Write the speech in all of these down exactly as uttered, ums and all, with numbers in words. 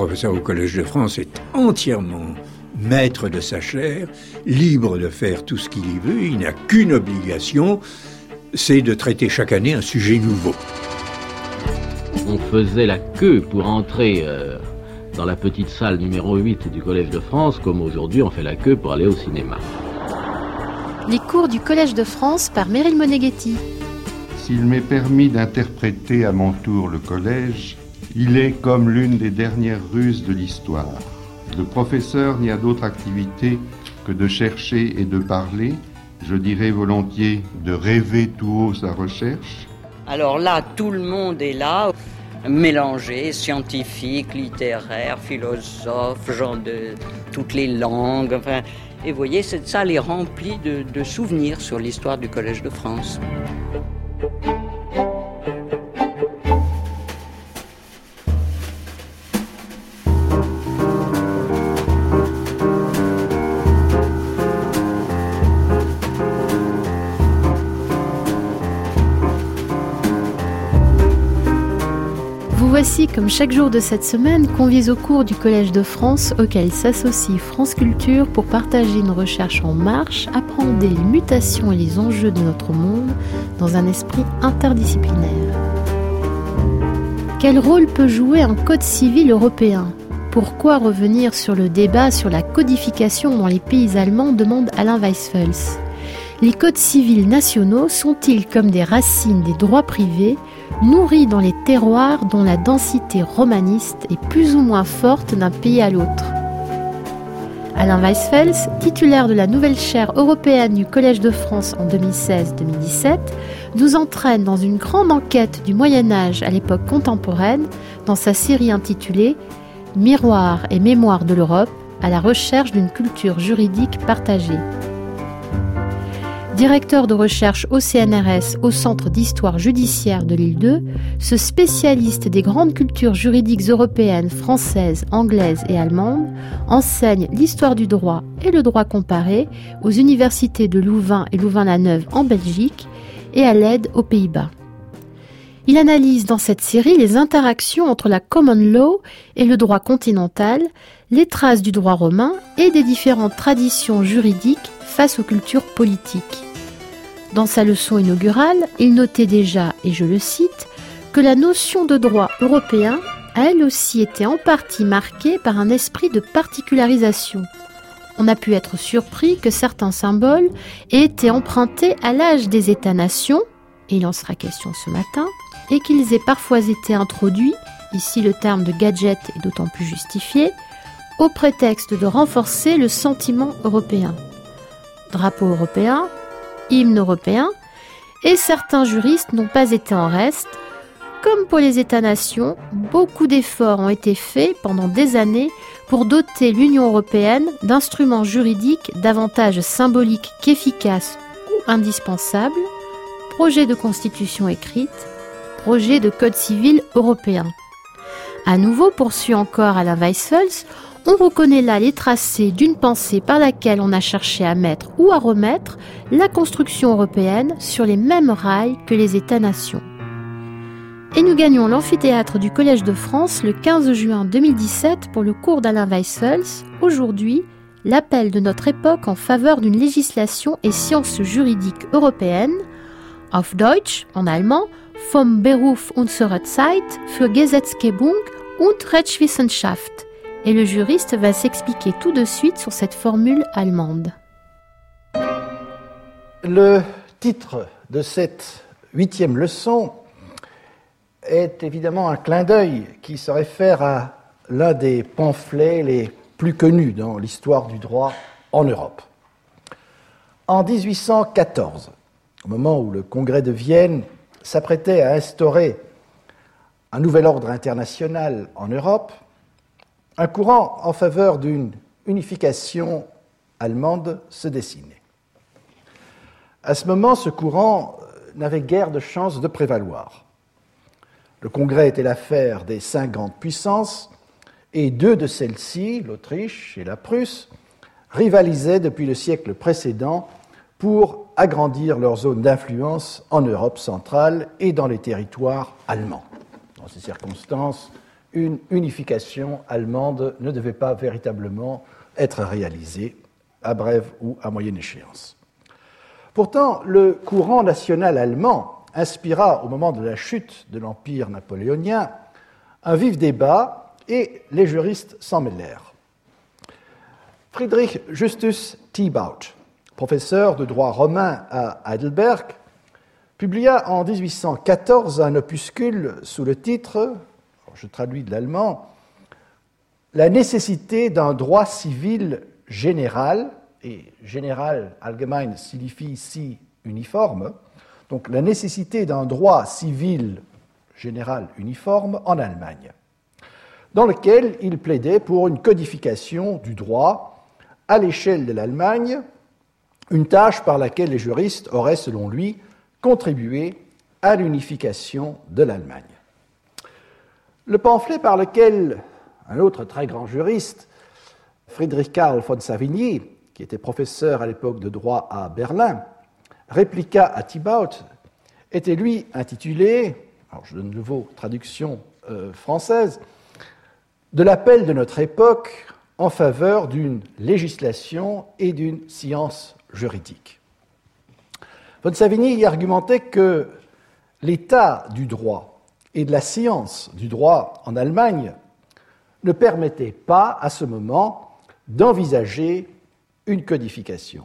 professeur au Collège de France est entièrement maître de sa chaire, libre de faire tout ce qu'il y veut. Il n'a qu'une obligation, c'est de traiter chaque année un sujet nouveau. On faisait la queue pour entrer euh, dans la petite salle numéro huit du Collège de France, comme aujourd'hui on fait la queue pour aller au cinéma. Les cours du Collège de France par Meryl Moneghetti. S'il m'est permis d'interpréter à mon tour le collège, il est comme l'une des dernières ruses de l'histoire. Le professeur n'y a d'autre activité que de chercher et de parler, je dirais volontiers de rêver tout haut sa recherche. Alors là, tout le monde est là, mélangé, scientifique, littéraire, philosophe, gens de toutes les langues. Enfin, et vous voyez, cette salle est remplie de, de souvenirs sur l'histoire du Collège de France. Voici, comme chaque jour de cette semaine, conviés au cours du Collège de France, auquel s'associe France Culture pour partager une recherche en marche, appréhender les mutations et les enjeux de notre monde dans un esprit interdisciplinaire. Quel rôle peut jouer un code civil européen ? Pourquoi revenir sur le débat sur la codification dans les pays allemands, demande Alain Weisfels. Les codes civils nationaux sont-ils comme des racines des droits privés, nourris dans les terroirs dont la densité romaniste est plus ou moins forte d'un pays à l'autre? Alain Weisfels, titulaire de la nouvelle chaire européenne du Collège de France en deux mille seize deux mille dix-sept, nous entraîne dans une grande enquête du Moyen-Âge à l'époque contemporaine dans sa série intitulée « Miroir et mémoire de l'Europe, à la recherche d'une culture juridique partagée ». Directeur de recherche au C N R S au Centre d'histoire judiciaire de l'île deux, ce spécialiste des grandes cultures juridiques européennes, françaises, anglaises et allemandes enseigne l'histoire du droit et le droit comparé aux universités de Louvain et Louvain-la-Neuve en Belgique et à Leyde aux Pays-Bas. Il analyse dans cette série les interactions entre la common law et le droit continental, les traces du droit romain et des différentes traditions juridiques face aux cultures politiques. Dans sa leçon inaugurale, il notait déjà, et je le cite, que la notion de droit européen a elle aussi été en partie marquée par un esprit de particularisation. On a pu être surpris que certains symboles aient été empruntés à l'âge des États-nations, et il en sera question ce matin, et qu'ils aient parfois été introduits, ici le terme de gadget est d'autant plus justifié, au prétexte de renforcer le sentiment européen. Drapeau européen, hymne européen, et certains juristes n'ont pas été en reste. Comme pour les États-nations, beaucoup d'efforts ont été faits pendant des années pour doter l'Union européenne d'instruments juridiques davantage symboliques qu'efficaces ou indispensables, projet de constitution écrite, projet de code civil européen. À nouveau, poursuit encore Alain Weisfels, on reconnaît là les tracés d'une pensée par laquelle on a cherché à mettre ou à remettre la construction européenne sur les mêmes rails que les États-nations. Et nous gagnons l'amphithéâtre du Collège de France le quinze juin deux mille dix-sept pour le cours d'Alain Weisfels. Aujourd'hui, l'appel de notre époque en faveur d'une législation et sciences juridiques européennes, auf Deutsch, en allemand, vom Beruf unserer Zeit für Gesetzgebung und Rechtswissenschaft. Et le juriste va s'expliquer tout de suite sur cette formule allemande. Le titre de cette huitième leçon est évidemment un clin d'œil qui se réfère à l'un des pamphlets les plus connus dans l'histoire du droit en Europe. En dix-huit cent quatorze, au moment où le Congrès de Vienne s'apprêtait à instaurer un nouvel ordre international en Europe, un courant en faveur d'une unification allemande se dessinait. À ce moment, ce courant n'avait guère de chance de prévaloir. Le Congrès était l'affaire des cinq grandes puissances et deux de celles-ci, l'Autriche et la Prusse, rivalisaient depuis le siècle précédent pour agrandir leur zone d'influence en Europe centrale et dans les territoires allemands. Dans ces circonstances, une unification allemande ne devait pas véritablement être réalisée à brève ou à moyenne échéance. Pourtant, le courant national allemand inspira, au moment de la chute de l'Empire napoléonien, un vif débat et les juristes s'en mêlèrent. Friedrich Justus Thibaut, professeur de droit romain à Heidelberg, publia en dix-huit cent quatorze un opuscule sous le titre, je traduis de l'allemand, « La nécessité d'un droit civil général », et général, allgemein, signifie ici uniforme, donc la nécessité d'un droit civil général uniforme en Allemagne, dans lequel il plaidait pour une codification du droit à l'échelle de l'Allemagne, une tâche par laquelle les juristes auraient, selon lui, contribué à l'unification de l'Allemagne. Le pamphlet par lequel un autre très grand juriste, Friedrich Karl von Savigny, qui était professeur à l'époque de droit à Berlin, répliqua à Thibaut, était lui intitulé, alors je donne de nouveau traduction euh, française, de l'appel de notre époque en faveur d'une législation et d'une science juridique. Von Savigny y argumentait que l'état du droit et de la science du droit en Allemagne ne permettait pas, à ce moment, d'envisager une codification.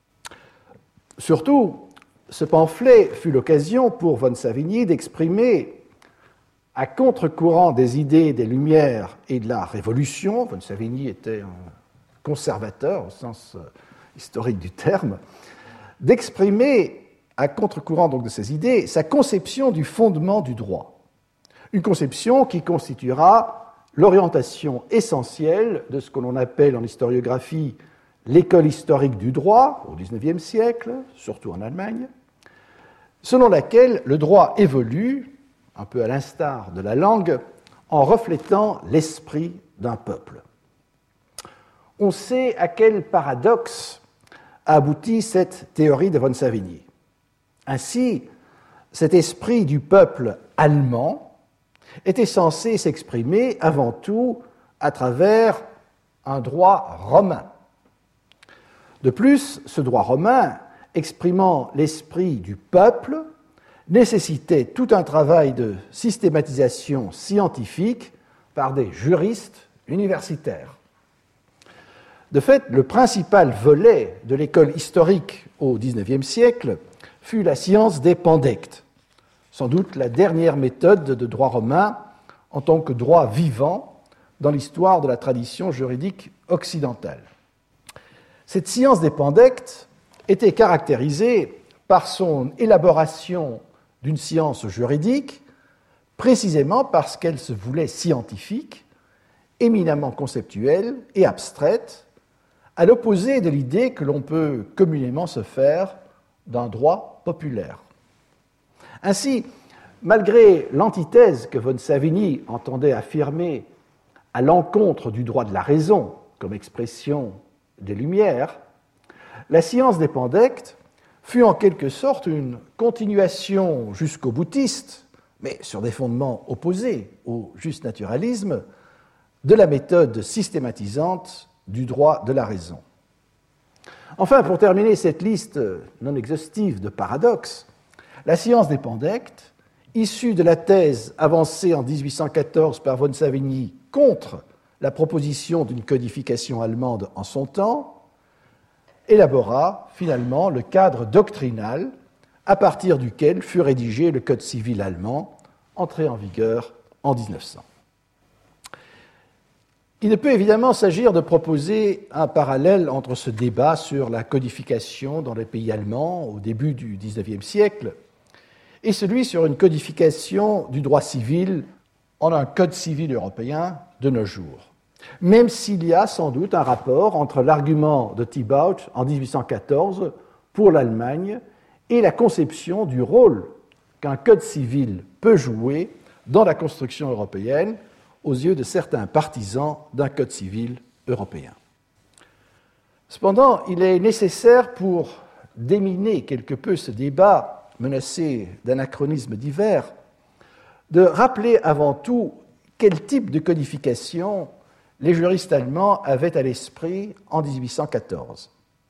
Surtout, ce pamphlet fut l'occasion pour von Savigny d'exprimer, à contre-courant des idées des Lumières et de la Révolution, von Savigny était un conservateur au sens historique du terme, d'exprimer, à contre-courant donc de ces idées, sa conception du fondement du droit. Une conception qui constituera l'orientation essentielle de ce que l'on appelle en historiographie l'école historique du droit au dix-neuvième siècle, surtout en Allemagne, selon laquelle le droit évolue, un peu à l'instar de la langue, en reflétant l'esprit d'un peuple. On sait à quel paradoxe a abouti cette théorie de von Savigny. Ainsi, cet esprit du peuple allemand était censé s'exprimer avant tout à travers un droit romain. De plus, ce droit romain, exprimant l'esprit du peuple, nécessitait tout un travail de systématisation scientifique par des juristes universitaires. De fait, le principal volet de l'école historique au dix-neuvième siècle fut la science des pandectes, sans doute la dernière méthode de droit romain en tant que droit vivant dans l'histoire de la tradition juridique occidentale. Cette science des pandectes était caractérisée par son élaboration d'une science juridique, précisément parce qu'elle se voulait scientifique, éminemment conceptuelle et abstraite, à l'opposé de l'idée que l'on peut communément se faire d'un droit populaire. Ainsi, malgré l'antithèse que von Savigny entendait affirmer à l'encontre du droit de la raison comme expression des Lumières, la science des pandectes fut en quelque sorte une continuation jusqu'au boutiste, mais sur des fondements opposés au juste naturalisme, de la méthode systématisante du droit de la raison. Enfin, pour terminer cette liste non exhaustive de paradoxes, la science des pandectes, issue de la thèse avancée en dix-huit cent quatorze par von Savigny contre la proposition d'une codification allemande en son temps, élabora finalement le cadre doctrinal à partir duquel fut rédigé le Code civil allemand, entré en vigueur en mille neuf cents. Il ne peut évidemment s'agir de proposer un parallèle entre ce débat sur la codification dans les pays allemands au début du dix-neuvième siècle et celui sur une codification du droit civil en un Code civil européen de nos jours, même s'il y a sans doute un rapport entre l'argument de Thibaut en dix-huit cent quatorze pour l'Allemagne et la conception du rôle qu'un Code civil peut jouer dans la construction européenne aux yeux de certains partisans d'un Code civil européen. Cependant, il est nécessaire pour déminer quelque peu ce débat menacé d'anachronismes divers de rappeler avant tout quel type de codification les juristes allemands avaient à l'esprit en dix-huit cent quatorze.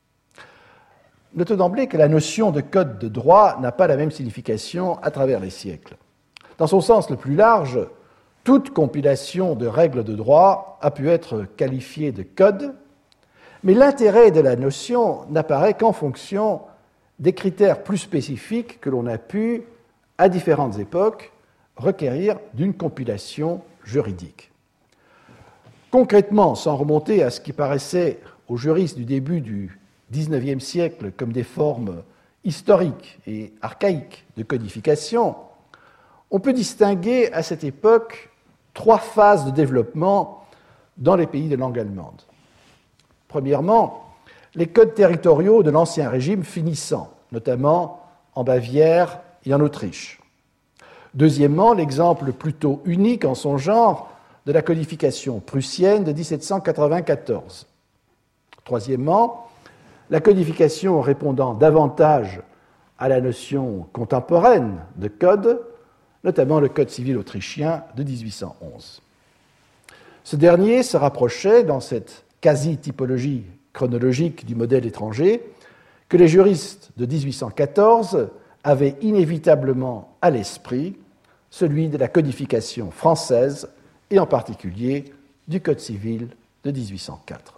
Notons d'emblée que la notion de code de droit n'a pas la même signification à travers les siècles. Dans son sens le plus large, toute compilation de règles de droit a pu être qualifiée de code, mais l'intérêt de la notion n'apparaît qu'en fonction des critères plus spécifiques que l'on a pu, à différentes époques, requérir d'une compilation juridique. Concrètement, sans remonter à ce qui paraissait aux juristes du début du dix-neuvième siècle comme des formes historiques et archaïques de codification, on peut distinguer à cette époque trois phases de développement dans les pays de langue allemande. Premièrement, les codes territoriaux de l'Ancien Régime finissant, notamment en Bavière et en Autriche. Deuxièmement, l'exemple plutôt unique en son genre de la codification prussienne de dix-sept cent quatre-vingt-quatorze. Troisièmement, la codification répondant davantage à la notion contemporaine de code, notamment le Code civil autrichien de dix-huit cent onze. Ce dernier se rapprochait, dans cette quasi-typologie chronologique du modèle étranger, que les juristes de dix-huit cent quatorze avaient inévitablement à l'esprit, celui de la codification française et en particulier du Code civil de dix-huit cent quatre.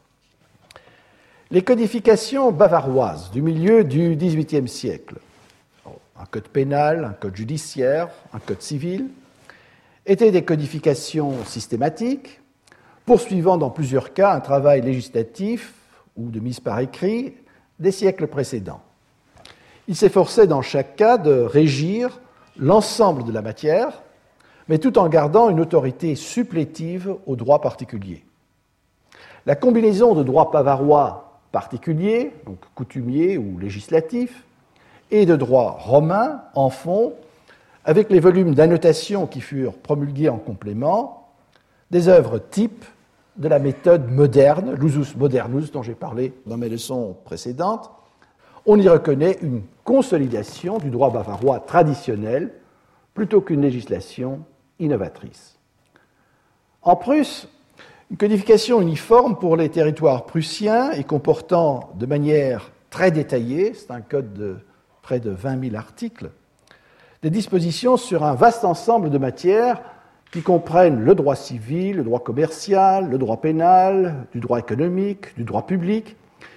Les codifications bavaroises du milieu du dix-huitième siècle, un code pénal, un code judiciaire, un code civil, étaient des codifications systématiques, poursuivant dans plusieurs cas un travail législatif ou de mise par écrit des siècles précédents. Il s'efforçait dans chaque cas de régir l'ensemble de la matière, mais tout en gardant une autorité supplétive au droit particulier. La combinaison de droit bavarois particulier, donc coutumier ou législatif, et de droit romain en font, avec les volumes d'annotation qui furent promulgués en complément, des œuvres types de la méthode moderne, l'usus modernus, dont j'ai parlé dans mes leçons précédentes. On y reconnaît une consolidation du droit bavarois traditionnel plutôt qu'une législation innovatrice. En Prusse, une codification uniforme pour les territoires prussiens et comportant de manière très détaillée, c'est un code de près de vingt mille articles, des dispositions sur un vaste ensemble de matières qui comprennent le droit civil, le droit commercial, le droit pénal, du droit économique, du droit public.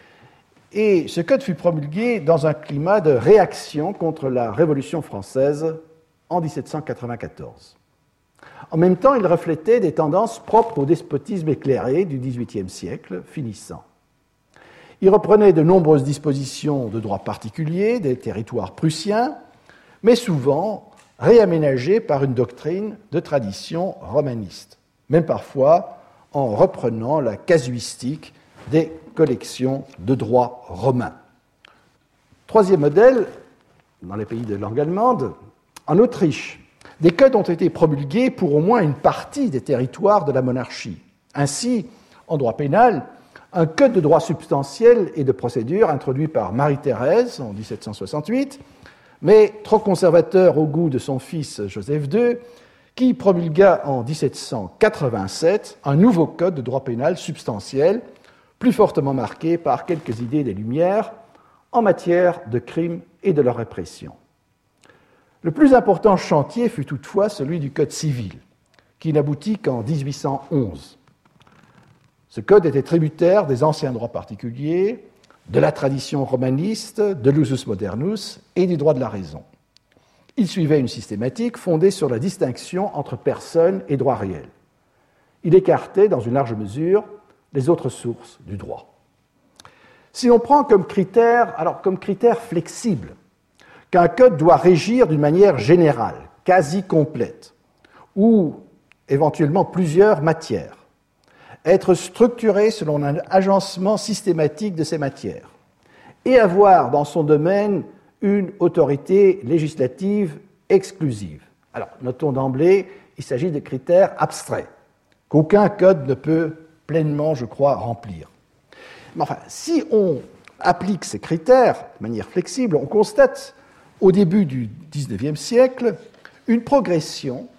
Et ce code fut promulgué dans un climat de réaction contre la Révolution française en dix-sept cent quatre-vingt-quatorze. En même temps, il reflétait des tendances propres au despotisme éclairé du dix-huitième siècle finissant. Il reprenait de nombreuses dispositions de droit particulier des territoires prussiens, mais souvent réaménagées par une doctrine de tradition romaniste, même parfois en reprenant la casuistique des collections de droit romain. Troisième modèle, dans les pays de langue allemande, en Autriche, des codes ont été promulgués pour au moins une partie des territoires de la monarchie. Ainsi, en droit pénal, un code de droit substantiel et de procédure introduit par Marie-Thérèse en dix-sept cent soixante-huit, mais trop conservateur au goût de son fils Joseph deux, qui promulgua en dix-sept cent quatre-vingt-sept un nouveau code de droit pénal substantiel, plus fortement marqué par quelques idées des Lumières en matière de crimes et de leur répression. Le plus important chantier fut toutefois celui du Code civil, qui n'aboutit qu'en dix-huit cent onze. Ce code était tributaire des anciens droits particuliers, de la tradition romaniste, de l'usus modernus et du droit de la raison. Il suivait une systématique fondée sur la distinction entre personne et droit réel. Il écartait, dans une large mesure, les autres sources du droit. Si l'on prend comme critère, alors comme critère flexible, qu'un code doit régir d'une manière générale, quasi complète, ou éventuellement plusieurs matières, être structuré selon un agencement systématique de ces matières, et avoir dans son domaine une autorité législative exclusive. Alors, notons d'emblée, il s'agit de critères abstraits, qu'aucun code ne peut pleinement, je crois, remplir. Mais enfin, si on applique ces critères de manière flexible, on constate au début du dix-neuvième siècle une progression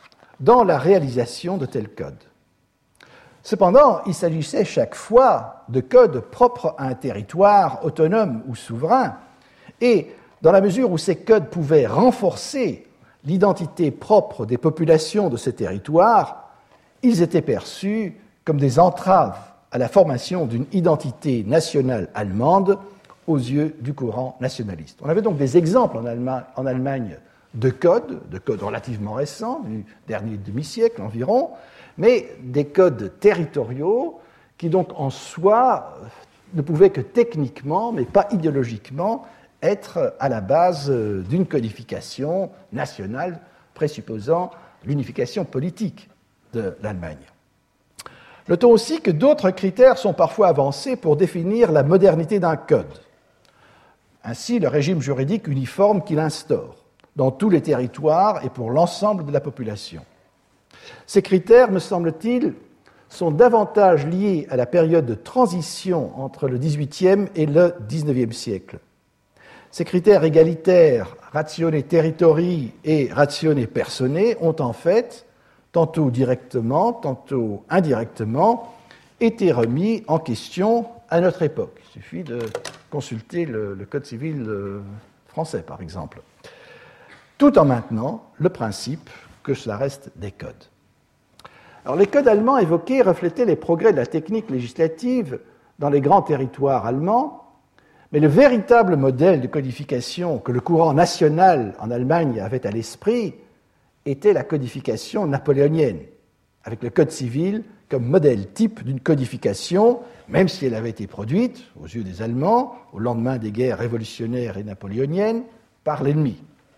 dans la réalisation de tels codes. Cependant, il s'agissait chaque fois de codes propres à un territoire autonome ou souverain, et dans la mesure où ces codes pouvaient renforcer l'identité propre des populations de ces territoires, ils étaient perçus comme des entraves à la formation d'une identité nationale allemande aux yeux du courant nationaliste. On avait donc des exemples en Allemagne, en Allemagne de codes, de codes relativement récents, du dernier demi-siècle environ, mais des codes territoriaux qui donc en soi ne pouvaient que techniquement, mais pas idéologiquement, être à la base d'une codification nationale présupposant l'unification politique de l'Allemagne. Notons aussi que d'autres critères sont parfois avancés pour définir la modernité d'un code. Ainsi, le régime juridique uniforme qu'il instaure dans tous les territoires et pour l'ensemble de la population. Ces critères, me semble-t-il, sont davantage liés à la période de transition entre le dix-huitième et le dix-neuvième siècle. Ces critères égalitaires, ratione territori et ratione persone, ont en fait, tantôt directement, tantôt indirectement, été remis en question à notre époque. Il suffit de consulter le, le Code civil français, par exemple, tout en maintenant le principe que cela reste des codes. Alors, les codes allemands évoqués reflétaient les progrès de la technique législative dans les grands territoires allemands, mais le véritable modèle de codification que le courant national en Allemagne avait à l'esprit était la codification napoléonienne, avec le Code civil comme modèle type d'une codification, même si elle avait été produite, aux yeux des Allemands, au lendemain des guerres révolutionnaires et napoléoniennes, par l'ennemi.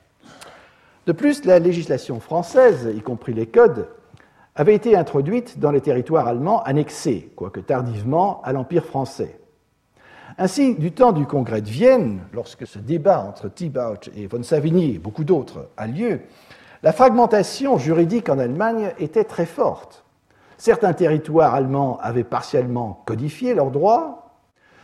De plus, la législation française, y compris les codes, avait été introduite dans les territoires allemands annexés, quoique tardivement, à l'Empire français. Ainsi, du temps du congrès de Vienne, lorsque ce débat entre Thibaut et von Savigny et beaucoup d'autres a lieu, la fragmentation juridique en Allemagne était très forte. Certains territoires allemands avaient partiellement codifié leurs droits,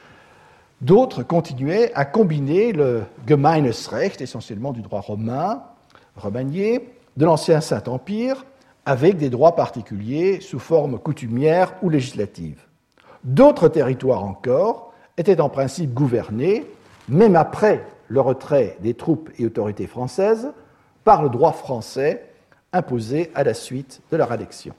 d'autres continuaient à combiner le Gemeines Recht, essentiellement du droit romain, romanier, de l'ancien Saint-Empire, avec des droits particuliers sous forme coutumière ou législative. D'autres territoires encore étaient en principe gouvernés, même après le retrait des troupes et autorités françaises, par le droit français imposé à la suite de leur annexion.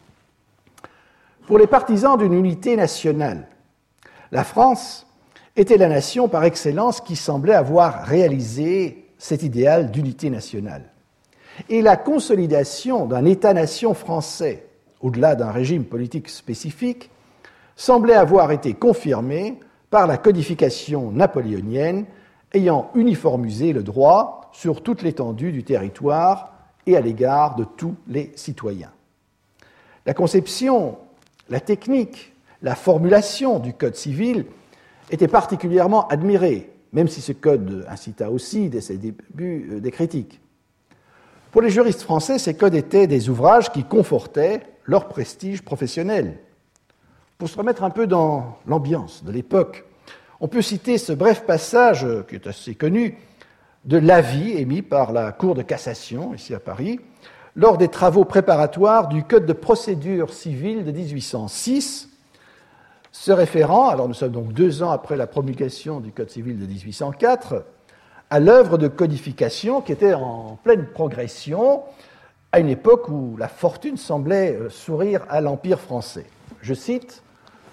Pour les partisans d'une unité nationale, la France était la nation par excellence qui semblait avoir réalisé cet idéal d'unité nationale. Et la consolidation d'un État-nation français, au-delà d'un régime politique spécifique, semblait avoir été confirmée par la codification napoléonienne ayant uniformisé le droit sur toute l'étendue du territoire et à l'égard de tous les citoyens. La conception, la technique, la formulation du Code civil étaient particulièrement admirées, même si ce code incita aussi, dès ses débuts, des critiques. Pour les juristes français, ces codes étaient des ouvrages qui confortaient leur prestige professionnel. Pour se remettre un peu dans l'ambiance de l'époque, on peut citer ce bref passage, qui est assez connu, de l'avis émis par la Cour de cassation, ici à Paris, lors des travaux préparatoires du Code de procédure civile de dix-huit cent six, se référant, alors nous sommes donc deux ans après la promulgation du Code civil de dix-huit cent quatre, à l'œuvre de codification qui était en pleine progression à une époque où la fortune semblait sourire à l'Empire français. Je cite,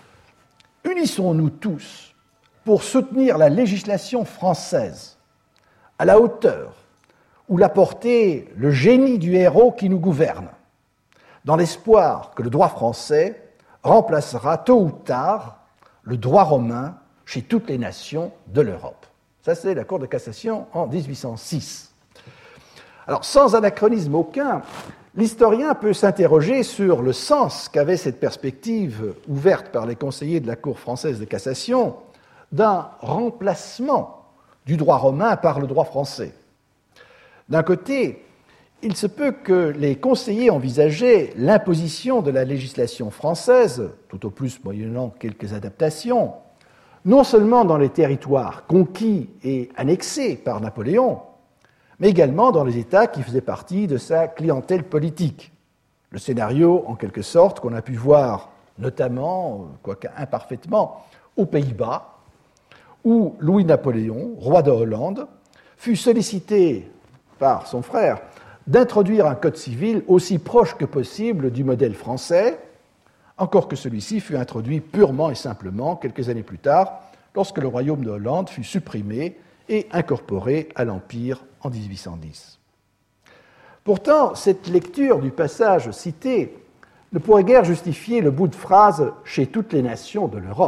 « Unissons-nous tous pour soutenir la législation française à la hauteur où l'a porté le génie du héros qui nous gouverne, dans l'espoir que le droit français remplacera tôt ou tard le droit romain chez toutes les nations de l'Europe. » Ça, c'est la Cour de cassation en dix-huit cent six. Alors, sans anachronisme aucun, l'historien peut s'interroger sur le sens qu'avait cette perspective ouverte par les conseillers de la Cour française de cassation d'un remplacement du droit romain par le droit français. D'un côté, il se peut que les conseillers envisageaient l'imposition de la législation française, tout au plus moyennant quelques adaptations, non seulement dans les territoires conquis et annexés par Napoléon, mais également dans les États qui faisaient partie de sa clientèle politique. Le scénario, en quelque sorte, qu'on a pu voir notamment, quoique imparfaitement, aux Pays-Bas, où Louis-Napoléon, roi de Hollande, fut sollicité par son frère d'introduire un code civil aussi proche que possible du modèle français, encore que celui-ci fut introduit purement et simplement quelques années plus tard, lorsque le royaume de Hollande fut supprimé et incorporé à l'Empire en dix-huit cent dix. Pourtant, cette lecture du passage cité ne pourrait guère justifier le bout de phrase « chez toutes les nations de l'Europe ».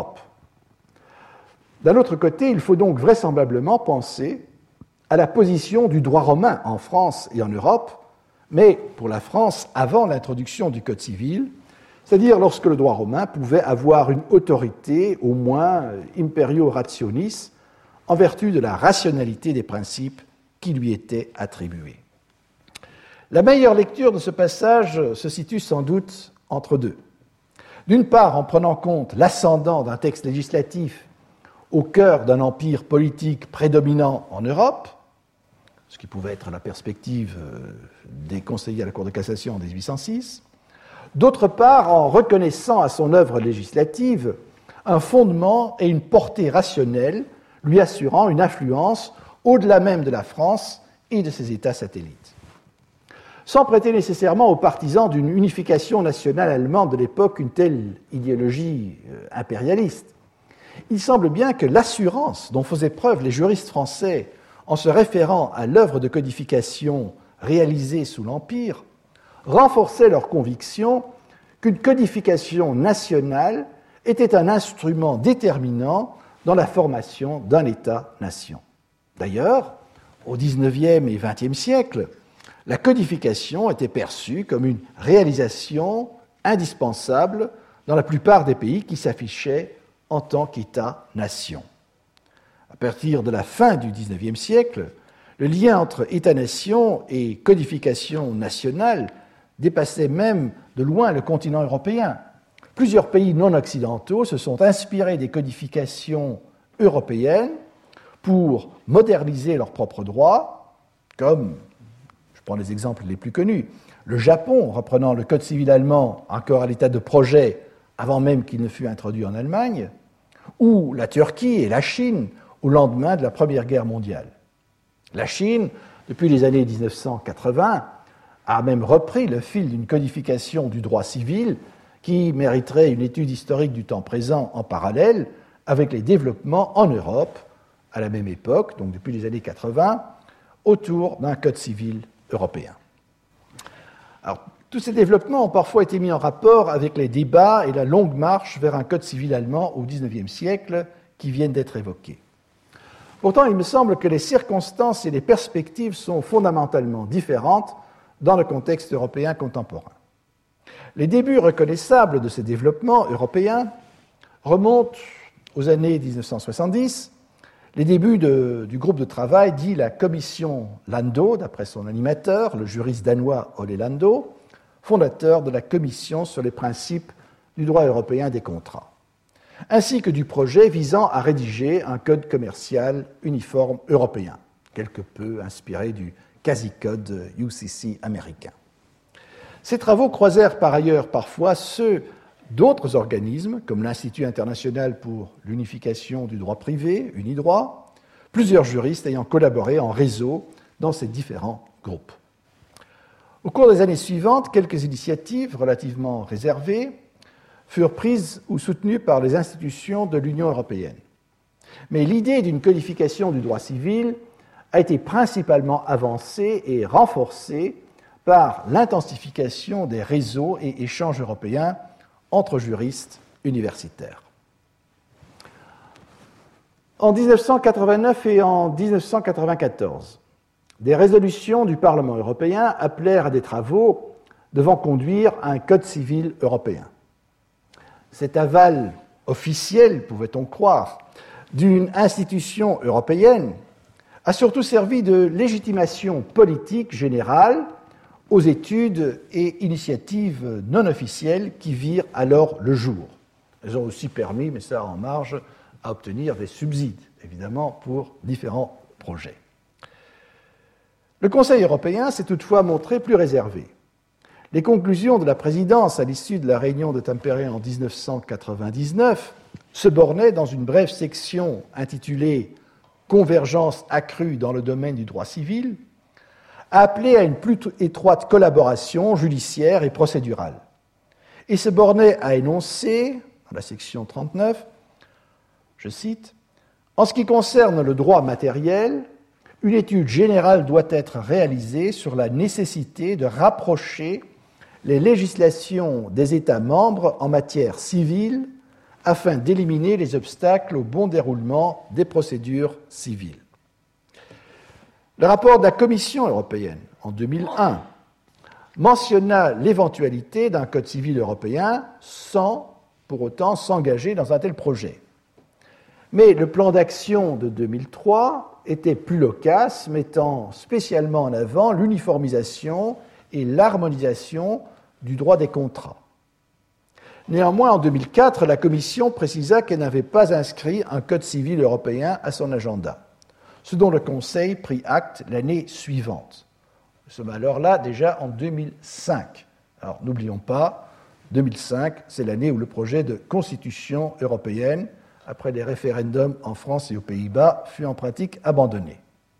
D'un autre côté, il faut donc vraisemblablement penser à la position du droit romain en France et en Europe, mais pour la France avant l'introduction du Code civil, c'est-à-dire lorsque le droit romain pouvait avoir une autorité au moins imperio rationis en vertu de la rationalité des principes qui lui étaient attribués. La meilleure lecture de ce passage se situe sans doute entre deux. D'une part, en prenant compte l'ascendant d'un texte législatif au cœur d'un empire politique prédominant en Europe, ce qui pouvait être la perspective des conseillers à la Cour de cassation en dix-huit cent six. D'autre part, en reconnaissant à son œuvre législative un fondement et une portée rationnelle lui assurant une influence au-delà même de la France et de ses États satellites. Sans prêter nécessairement aux partisans d'une unification nationale allemande de l'époque une telle idéologie impérialiste, il semble bien que l'assurance dont faisaient preuve les juristes français en se référant à l'œuvre de codification réalisée sous l'Empire renforçait leur conviction qu'une codification nationale était un instrument déterminant dans la formation d'un État-nation. D'ailleurs, au dix-neuvième et vingtième siècle, la codification était perçue comme une réalisation indispensable dans la plupart des pays qui s'affichaient en tant qu'État-nation. À partir de la fin du dix-neuvième siècle, le lien entre État-nation et codification nationale dépassait même de loin le continent européen. Plusieurs pays non occidentaux se sont inspirés des codifications européennes pour moderniser leurs propres droits, comme, je prends les exemples les plus connus, le Japon, reprenant le Code civil allemand encore à l'état de projet avant même qu'il ne fut introduit en Allemagne, ou la Turquie et la Chine au lendemain de la Première Guerre mondiale. La Chine, depuis les années dix-neuf cent quatre-vingts, a même repris le fil d'une codification du droit civil qui mériterait une étude historique du temps présent en parallèle avec les développements en Europe à la même époque, donc depuis les années quatre-vingts, autour d'un code civil européen. Alors, tous ces développements ont parfois été mis en rapport avec les débats et la longue marche vers un code civil allemand au dix-neuvième siècle qui viennent d'être évoqués. Pourtant, il me semble que les circonstances et les perspectives sont fondamentalement différentes dans le contexte européen contemporain. Les débuts reconnaissables de ces développements européens remontent aux années dix-neuf cent soixante-dix, les débuts de, du groupe de travail dit la Commission Landau, d'après son animateur, le juriste danois Ole Landau, fondateur de la Commission sur les principes du droit européen des contrats, ainsi que du projet visant à rédiger un code commercial uniforme européen, quelque peu inspiré du quasi-code U C C américain. Ces travaux croisèrent par ailleurs parfois ceux d'autres organismes, comme l'Institut international pour l'unification du droit privé, Unidroit, plusieurs juristes ayant collaboré en réseau dans ces différents groupes. Au cours des années suivantes, quelques initiatives relativement réservées furent prises ou soutenues par les institutions de l'Union européenne. Mais l'idée d'une codification du droit civil a été principalement avancée et renforcée par l'intensification des réseaux et échanges européens entre juristes universitaires. En dix-neuf cent quatre-vingt-neuf et en dix-neuf cent quatre-vingt-quatorze, des résolutions du Parlement européen appelèrent à des travaux devant conduire à un code civil européen. Cet aval officiel, pouvait-on croire, d'une institution européenne a surtout servi de légitimation politique générale aux études et initiatives non officielles qui virent alors le jour. Elles ont aussi permis, mais ça en marge, à obtenir des subsides, évidemment, pour différents projets. Le Conseil européen s'est toutefois montré plus réservé. Les conclusions de la présidence à l'issue de la réunion de Tampere en dix-neuf cent quatre-vingt-dix-neuf se bornaient dans une brève section intitulée « Convergence accrue dans le domaine du droit civil » à appeler à une plus étroite collaboration judiciaire et procédurale, et se bornait à énoncer, dans la section trente-neuf, je cite, « En ce qui concerne le droit matériel, une étude générale doit être réalisée sur la nécessité de rapprocher les législations des États membres en matière civile afin d'éliminer les obstacles au bon déroulement des procédures civiles. » Le rapport de la Commission européenne, en deux mille un, mentionna l'éventualité d'un code civil européen sans, pour autant, s'engager dans un tel projet. Mais le plan d'action de deux mille trois était plus loquace, mettant spécialement en avant l'uniformisation et l'harmonisation du droit des contrats. Néanmoins, en deux mille quatre, la Commission précisa qu'elle n'avait pas inscrit un code civil européen à son agenda, ce dont le Conseil prit acte l'année suivante. Nous sommes alors là déjà en deux mille cinq. Alors n'oublions pas, deux mille cinq, c'est l'année où le projet de constitution européenne, après des référendums en France et aux Pays-Bas, fut en pratique abandonné.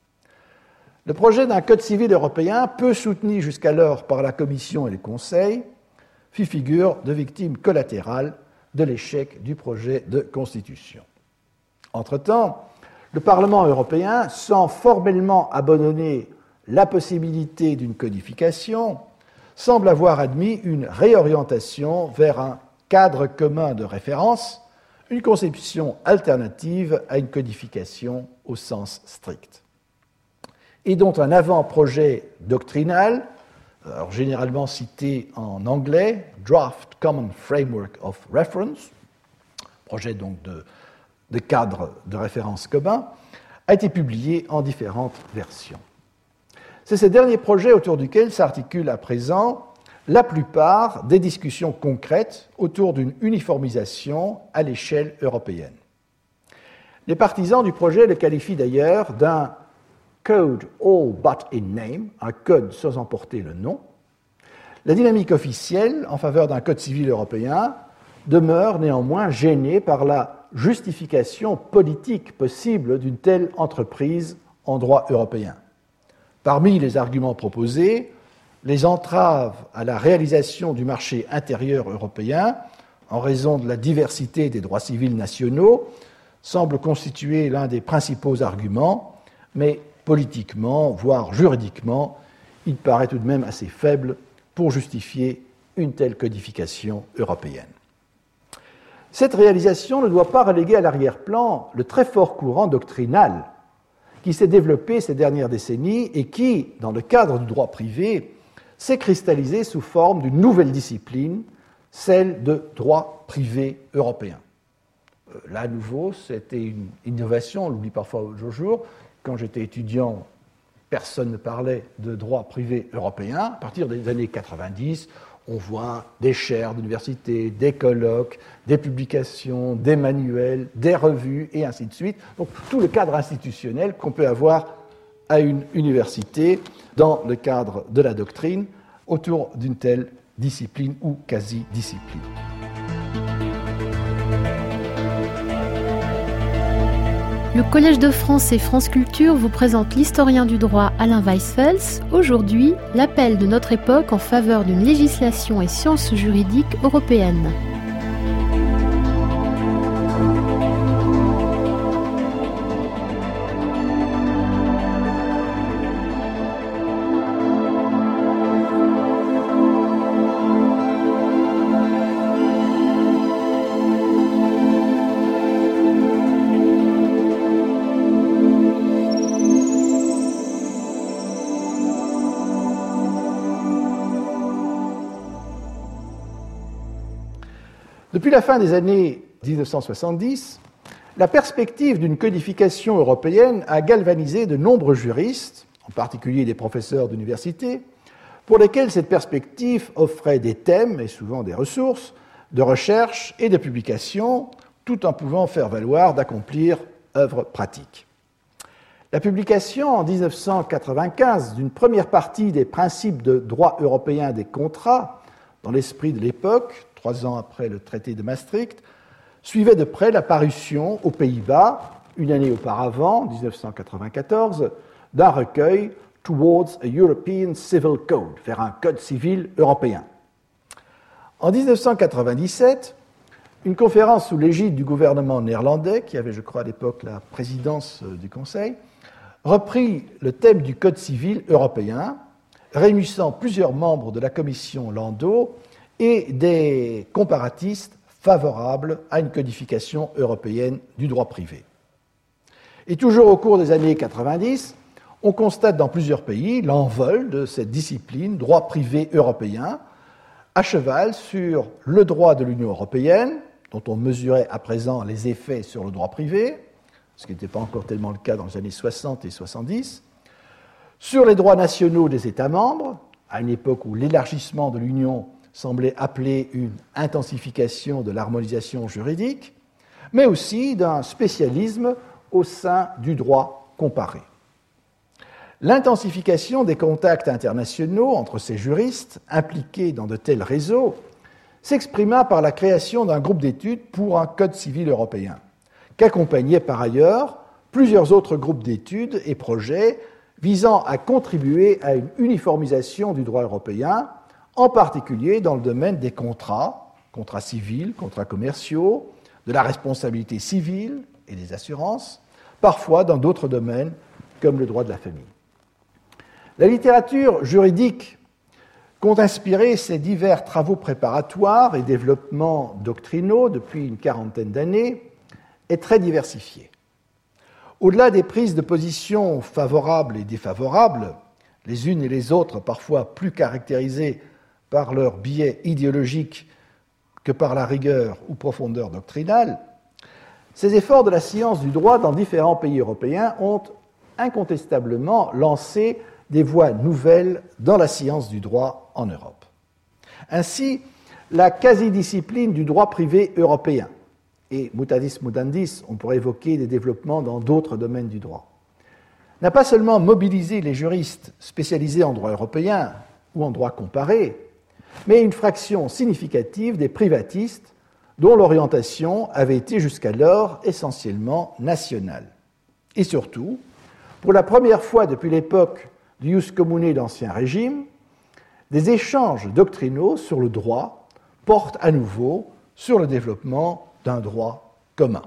Le projet d'un code civil européen, peu soutenu jusqu'alors par la Commission et le Conseil, fit figure de victime collatérale de l'échec du projet de constitution. Entre-temps, le Parlement européen, sans formellement abandonner la possibilité d'une codification, semble avoir admis une réorientation vers un cadre commun de référence, une conception alternative à une codification au sens strict, et dont un avant-projet doctrinal, alors généralement cité en anglais, Draft Common Framework of Reference, projet donc de de cadre de référence commun, a été publié en différentes versions. C'est ce dernier projet autour duquel s'articule à présent la plupart des discussions concrètes autour d'une uniformisation à l'échelle européenne. Les partisans du projet le qualifient d'ailleurs d'un « code all but in name », un code sans en porter le nom. La dynamique officielle en faveur d'un code civil européen demeure néanmoins gênée par la justification politique possible d'une telle entreprise en droit européen. Parmi les arguments proposés, les entraves à la réalisation du marché intérieur européen, en raison de la diversité des droits civils nationaux, semblent constituer l'un des principaux arguments, mais politiquement, voire juridiquement, il paraît tout de même assez faible pour justifier une telle codification européenne. Cette réalisation ne doit pas reléguer à l'arrière-plan le très fort courant doctrinal qui s'est développé ces dernières décennies et qui, dans le cadre du droit privé, s'est cristallisé sous forme d'une nouvelle discipline, celle de droit privé européen. Là, à nouveau, c'était une innovation, on l'oublie parfois au jour. Quand j'étais étudiant, personne ne parlait de droit privé européen. À partir des années quatre-vingt-dix, on voit des chaires d'université, des colloques, des publications, des manuels, des revues, et ainsi de suite. Donc tout le cadre institutionnel qu'on peut avoir à une université dans le cadre de la doctrine autour d'une telle discipline ou quasi-discipline. Le Collège de France et France Culture vous présente l'historien du droit Alain Weisfels. Aujourd'hui, l'appel de notre époque en faveur d'une législation et sciences juridiques européennes. Depuis la fin des années dix-neuf cent soixante-dix, la perspective d'une codification européenne a galvanisé de nombreux juristes, en particulier des professeurs d'université, pour lesquels cette perspective offrait des thèmes et souvent des ressources de recherche et de publication, tout en pouvant faire valoir d'accomplir œuvres pratiques. La publication en dix-neuf cent quatre-vingt-quinze d'une première partie des principes de droit européen des contrats, dans l'esprit de l'époque, trois ans après le traité de Maastricht, suivait de près la parution aux Pays-Bas, une année auparavant, dix-neuf cent quatre-vingt-quatorze, d'un recueil Towards a European Civil Code, vers un code civil européen. En dix-neuf cent quatre-vingt-dix-sept, une conférence sous l'égide du gouvernement néerlandais, qui avait, je crois, à l'époque la présidence du Conseil, reprit le thème du Code civil européen, réunissant plusieurs membres de la commission Landau et des comparatistes favorables à une codification européenne du droit privé. Et toujours au cours des années quatre-vingt-dix, on constate dans plusieurs pays l'envol de cette discipline droit privé européen, à cheval sur le droit de l'Union européenne, dont on mesurait à présent les effets sur le droit privé, ce qui n'était pas encore tellement le cas dans les années soixante et soixante-dix, sur les droits nationaux des États membres, à une époque où l'élargissement de l'Union semblait appeler une intensification de l'harmonisation juridique, mais aussi d'un spécialisme au sein du droit comparé. L'intensification des contacts internationaux entre ces juristes impliqués dans de tels réseaux s'exprima par la création d'un groupe d'études pour un code civil européen, qu'accompagnaient par ailleurs plusieurs autres groupes d'études et projets visant à contribuer à une uniformisation du droit européen, en particulier dans le domaine des contrats, contrats civils, contrats commerciaux, de la responsabilité civile et des assurances, parfois dans d'autres domaines comme le droit de la famille. La littérature juridique qu'ont inspiré ces divers travaux préparatoires et développements doctrinaux depuis une quarantaine d'années est très diversifiée. Au-delà des prises de position favorables et défavorables, les unes et les autres parfois plus caractérisées par leur biais idéologique que par la rigueur ou profondeur doctrinale, ces efforts de la science du droit dans différents pays européens ont incontestablement lancé des voies nouvelles dans la science du droit en Europe. Ainsi, la quasi-discipline du droit privé européen, et mutadis mutandis, on pourrait évoquer des développements dans d'autres domaines du droit, n'a pas seulement mobilisé les juristes spécialisés en droit européen ou en droit comparé, mais une fraction significative des privatistes dont l'orientation avait été jusqu'alors essentiellement nationale. Et surtout, pour la première fois depuis l'époque du ius commune d'Ancien Régime, des échanges doctrinaux sur le droit portent à nouveau sur le développement d'un droit commun.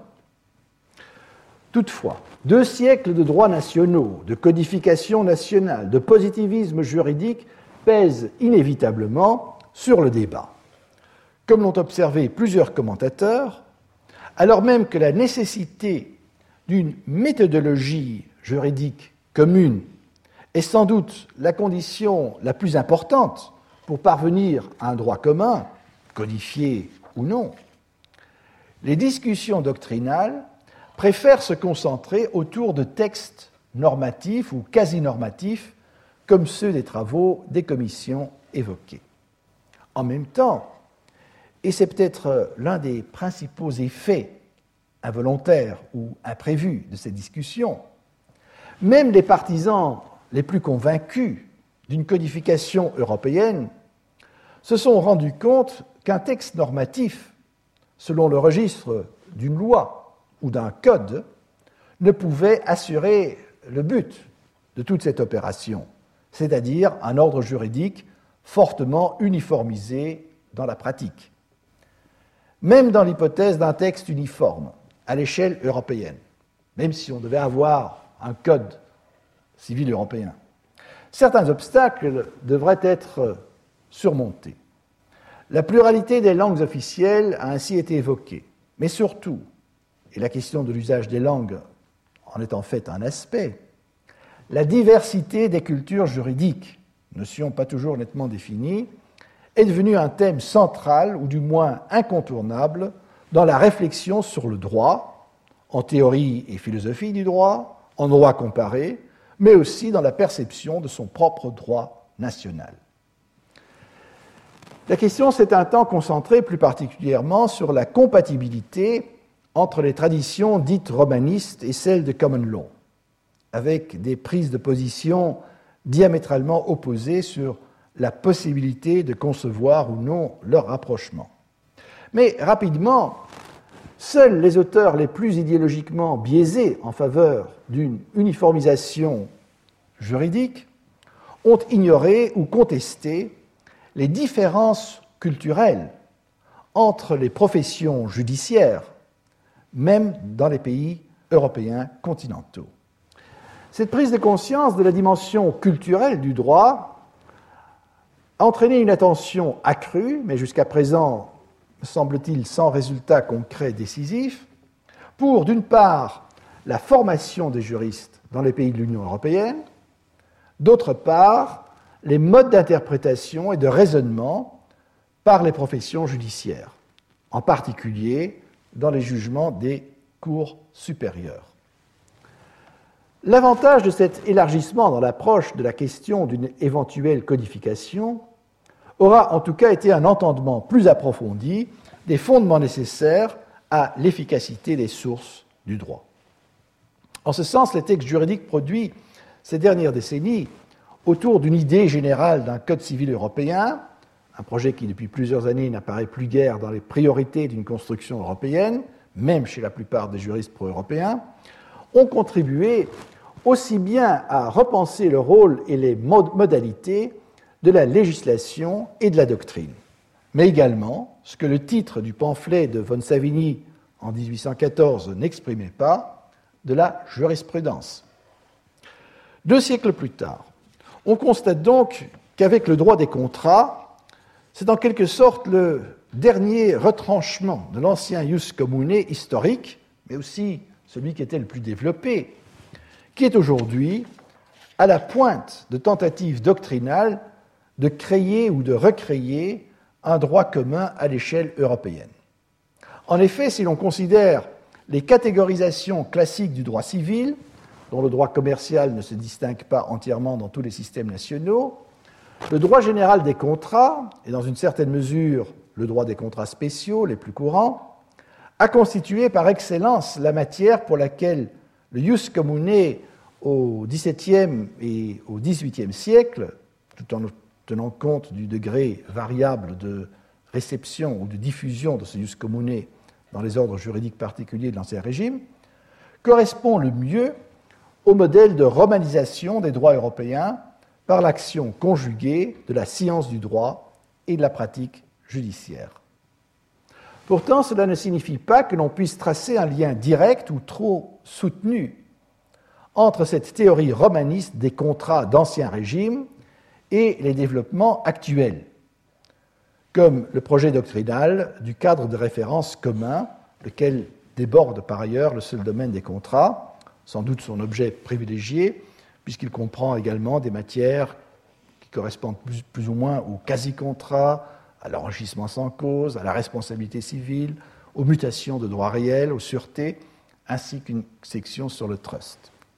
Toutefois, deux siècles de droits nationaux, de codification nationale, de positivisme juridique pèsent inévitablement sur le débat. Comme l'ont observé plusieurs commentateurs, alors même que la nécessité d'une méthodologie juridique commune est sans doute la condition la plus importante pour parvenir à un droit commun, codifié ou non, les discussions doctrinales préfèrent se concentrer autour de textes normatifs ou quasi-normatifs comme ceux des travaux des commissions évoquées. En même temps, et c'est peut-être l'un des principaux effets involontaires ou imprévus de ces discussions, même les partisans les plus convaincus d'une codification européenne se sont rendus compte qu'un texte normatif, selon le registre d'une loi ou d'un code, ne pouvait assurer le but de toute cette opération, c'est-à-dire un ordre juridique fortement uniformisé dans la pratique. Même dans l'hypothèse d'un texte uniforme à l'échelle européenne, même si on devait avoir un code civil européen, certains obstacles devraient être surmontés. La pluralité des langues officielles a ainsi été évoquée, mais surtout, et la question de l'usage des langues en est en fait un aspect, la diversité des cultures juridiques, notion pas toujours nettement définie, est devenue un thème central, ou du moins incontournable, dans la réflexion sur le droit, en théorie et philosophie du droit, en droit comparé, mais aussi dans la perception de son propre droit national. La question s'est un temps concentrée plus particulièrement sur la compatibilité entre les traditions dites romanistes et celles de common law. avec des prises de position diamétralement opposées sur la possibilité de concevoir ou non leur rapprochement. Mais rapidement, seuls les auteurs les plus idéologiquement biaisés en faveur d'une uniformisation juridique ont ignoré ou contesté les différences culturelles entre les professions judiciaires, même dans les pays européens continentaux. Cette prise de conscience de la dimension culturelle du droit a entraîné une attention accrue, mais jusqu'à présent, me semble-t-il, sans résultat concret décisif, pour, d'une part, la formation des juristes dans les pays de l'Union européenne, d'autre part, les modes d'interprétation et de raisonnement par les professions judiciaires, en particulier dans les jugements des cours supérieures. L'avantage de cet élargissement dans l'approche de la question d'une éventuelle codification aura en tout cas été un entendement plus approfondi des fondements nécessaires à l'efficacité des sources du droit. En ce sens, les textes juridiques produits ces dernières décennies autour d'une idée générale d'un code civil européen, un projet qui depuis plusieurs années n'apparaît plus guère dans les priorités d'une construction européenne, même chez la plupart des juristes pro-européens, ont contribué aussi bien à repenser le rôle et les modalités de la législation et de la doctrine, mais également, ce que le titre du pamphlet de von Savigny en dix-huit cent quatorze n'exprimait pas, de la jurisprudence. Deux siècles plus tard, on constate donc qu'avec le droit des contrats, c'est en quelque sorte le dernier retranchement de l'ancien ius commune historique, mais aussi celui qui était le plus développé, qui est aujourd'hui à la pointe de tentatives doctrinales de créer ou de recréer un droit commun à l'échelle européenne. En effet, si l'on considère les catégorisations classiques du droit civil, dont le droit commercial ne se distingue pas entièrement dans tous les systèmes nationaux, le droit général des contrats, et dans une certaine mesure le droit des contrats spéciaux les plus courants, a constitué par excellence la matière pour laquelle le ius commune au dix-septième et au dix-huitième siècle, tout en tenant compte du degré variable de réception ou de diffusion de ce ius commune dans les ordres juridiques particuliers de l'Ancien Régime, correspond le mieux au modèle de romanisation des droits européens par l'action conjuguée de la science du droit et de la pratique judiciaire. Pourtant, cela ne signifie pas que l'on puisse tracer un lien direct ou trop soutenu entre cette théorie romaniste des contrats d'Ancien Régime et les développements actuels, comme le projet doctrinal du cadre de référence commun, lequel déborde par ailleurs le seul domaine des contrats, sans doute son objet privilégié, puisqu'il comprend également des matières qui correspondent plus, plus ou moins au quasi-contrat, à l'enrichissement sans cause, à la responsabilité civile, aux mutations de droit réel, aux sûretés, ainsi qu'une section sur le trust.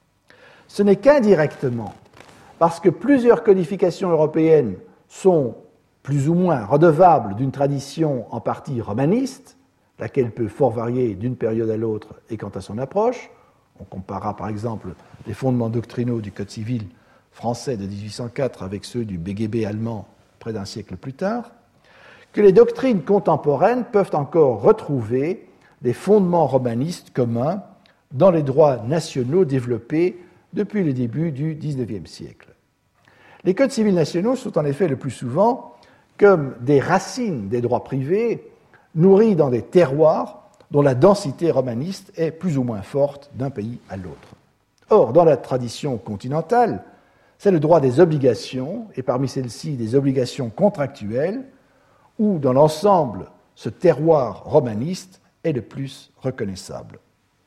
Ce n'est qu'indirectement, parce que plusieurs codifications européennes sont plus ou moins redevables d'une tradition en partie romaniste, laquelle peut fort varier d'une période à l'autre et quant à son approche. On comparera par exemple les fondements doctrinaux du Code civil français de dix-huit cent quatre avec ceux du B G B allemand près d'un siècle plus tard, que les doctrines contemporaines peuvent encore retrouver des fondements romanistes communs dans les droits nationaux développés depuis le début du dix-neuvième siècle. Les codes civils nationaux sont en effet le plus souvent comme des racines des droits privés nourris dans des terroirs dont la densité romaniste est plus ou moins forte d'un pays à l'autre. Or, dans la tradition continentale, c'est le droit des obligations, et parmi celles-ci des obligations contractuelles, où dans l'ensemble ce terroir romaniste est le plus reconnaissable.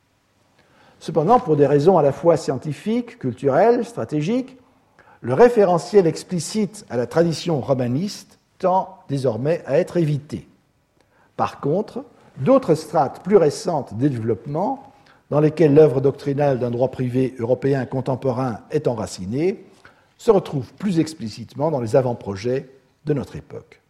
Cependant, pour des raisons à la fois scientifiques, culturelles, stratégiques, le référentiel explicite à la tradition romaniste tend désormais à être évité. Par contre, d'autres strates plus récentes de développement, dans lesquelles l'œuvre doctrinale d'un droit privé européen contemporain est enracinée, se retrouvent plus explicitement dans les avant-projets de notre époque.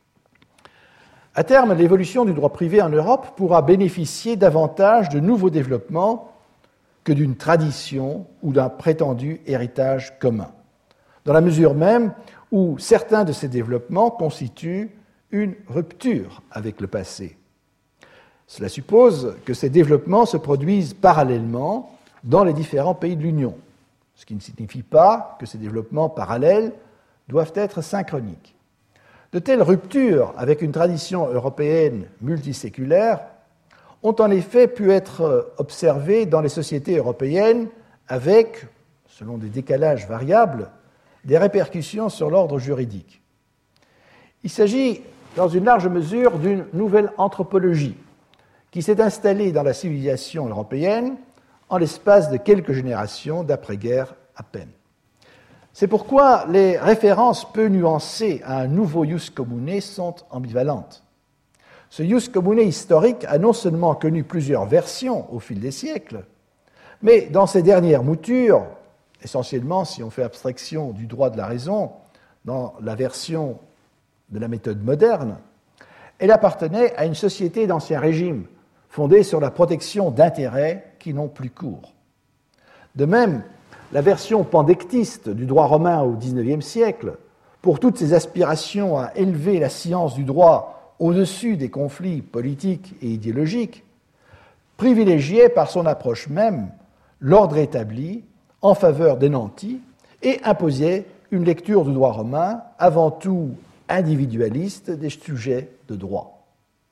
À terme, l'évolution du droit privé en Europe pourra bénéficier davantage de nouveaux développements que d'une tradition ou d'un prétendu héritage commun, dans la mesure même où certains de ces développements constituent une rupture avec le passé. Cela suppose que ces développements se produisent parallèlement dans les différents pays de l'Union, ce qui ne signifie pas que ces développements parallèles doivent être synchroniques. De telles ruptures avec une tradition européenne multiséculaire ont en effet pu être observées dans les sociétés européennes avec, selon des décalages variables, des répercussions sur l'ordre juridique. Il s'agit, dans une large mesure, d'une nouvelle anthropologie qui s'est installée dans la civilisation européenne en l'espace de quelques générations d'après-guerre à peine. C'est pourquoi les références peu nuancées à un nouveau ius commune sont ambivalentes. Ce ius commune historique a non seulement connu plusieurs versions au fil des siècles, mais dans ses dernières moutures, essentiellement si on fait abstraction du droit de la raison, dans la version de la méthode moderne, elle appartenait à une société d'Ancien Régime, fondée sur la protection d'intérêts qui n'ont plus cours. De même, la version pandectiste du droit romain au dix-neuvième siècle, pour toutes ses aspirations à élever la science du droit au-dessus des conflits politiques et idéologiques, privilégiait par son approche même l'ordre établi en faveur des nantis et imposait une lecture du droit romain avant tout individualiste des sujets de droit.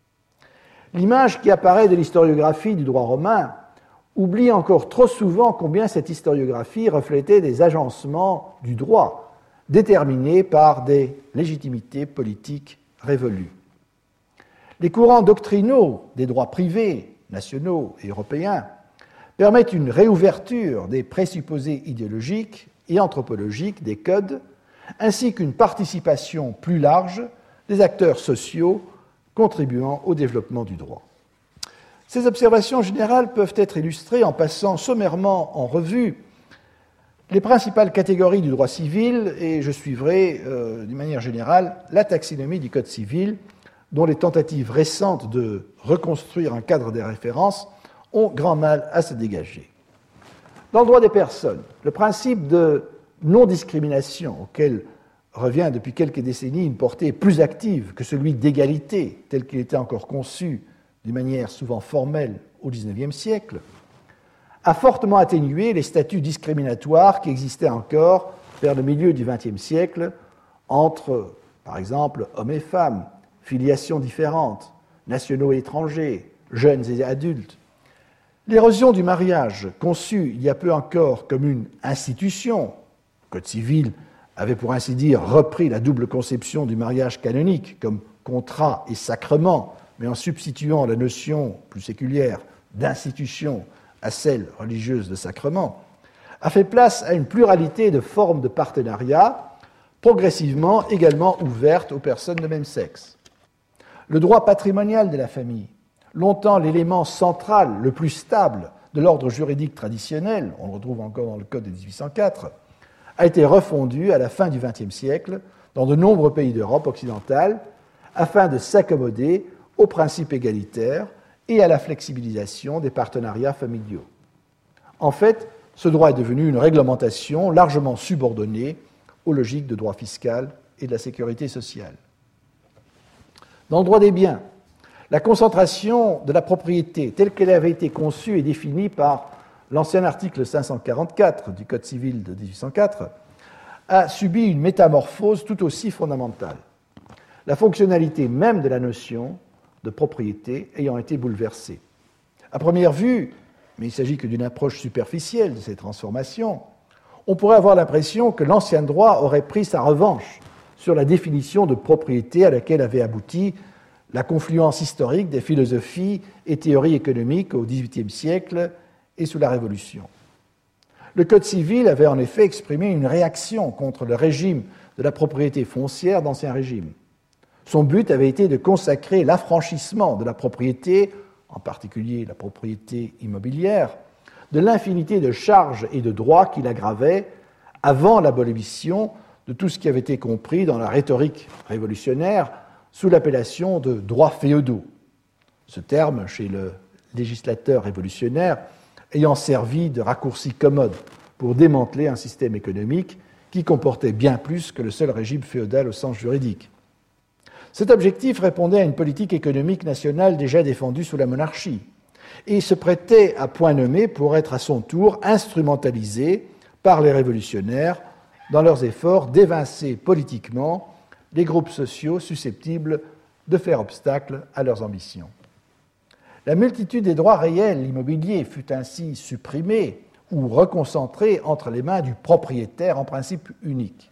L'image qui apparaît de l'historiographie du droit romain oublie encore trop souvent combien cette historiographie reflétait des agencements du droit déterminés par des légitimités politiques révolues. Les courants doctrinaux des droits privés, nationaux et européens, permettent une réouverture des présupposés idéologiques et anthropologiques des codes, ainsi qu'une participation plus large des acteurs sociaux contribuant au développement du droit. Ces observations générales peuvent être illustrées en passant sommairement en revue les principales catégories du droit civil et je suivrai, euh, d'une manière générale, la taxinomie du Code civil, dont les tentatives récentes de reconstruire un cadre des références ont grand mal à se dégager. Dans le droit des personnes, le principe de non-discrimination, auquel revient depuis quelques décennies une portée plus active que celui d'égalité, tel qu'il était encore conçu d'une manière souvent formelle au dix-neuvième siècle, a fortement atténué les statuts discriminatoires qui existaient encore vers le milieu du vingtième siècle entre, par exemple, hommes et femmes, filiations différentes, nationaux et étrangers, jeunes et adultes. L'érosion du mariage, conçu il y a peu encore comme une institution, le Code civil avait pour ainsi dire repris la double conception du mariage canonique comme contrat et sacrement, mais en substituant la notion plus séculière d'institution à celle religieuse de sacrement, a fait place à une pluralité de formes de partenariat, progressivement également ouvertes aux personnes de même sexe. Le droit patrimonial de la famille, longtemps l'élément central, le plus stable de l'ordre juridique traditionnel, on le retrouve encore dans le Code de dix-huit cent quatre, a été refondu à la fin du vingtième siècle dans de nombreux pays d'Europe occidentale afin de s'accommoder aux principes égalitaires et à la flexibilisation des partenariats familiaux. En fait, ce droit est devenu une réglementation largement subordonnée aux logiques de droit fiscal et de la sécurité sociale. Dans le droit des biens, la concentration de la propriété telle qu'elle avait été conçue et définie par l'ancien article cinq cent quarante-quatre du Code civil de dix-huit cent quatre a subi une métamorphose tout aussi fondamentale, la fonctionnalité même de la notion de propriété ayant été bouleversée. À première vue, mais il ne s'agit que d'une approche superficielle de ces transformations, on pourrait avoir l'impression que l'ancien droit aurait pris sa revanche sur la définition de propriété à laquelle avait abouti la confluence historique des philosophies et théories économiques au dix-huitième siècle et sous la Révolution. Le Code civil avait en effet exprimé une réaction contre le régime de la propriété foncière d'Ancien Régime. Son but avait été de consacrer l'affranchissement de la propriété, en particulier la propriété immobilière, de l'infinité de charges et de droits qui l'aggravaient avant l'abolition de tout ce qui avait été compris dans la rhétorique révolutionnaire sous l'appellation de droits féodaux. Ce terme, chez le législateur révolutionnaire, ayant servi de raccourci commode pour démanteler un système économique qui comportait bien plus que le seul régime féodal au sens juridique. Cet objectif répondait à une politique économique nationale déjà défendue sous la monarchie et se prêtait à point nommé pour être à son tour instrumentalisé par les révolutionnaires dans leurs efforts d'évincer politiquement les groupes sociaux susceptibles de faire obstacle à leurs ambitions. La multitude des droits réels immobiliers fut ainsi supprimée ou reconcentrée entre les mains du propriétaire en principe unique.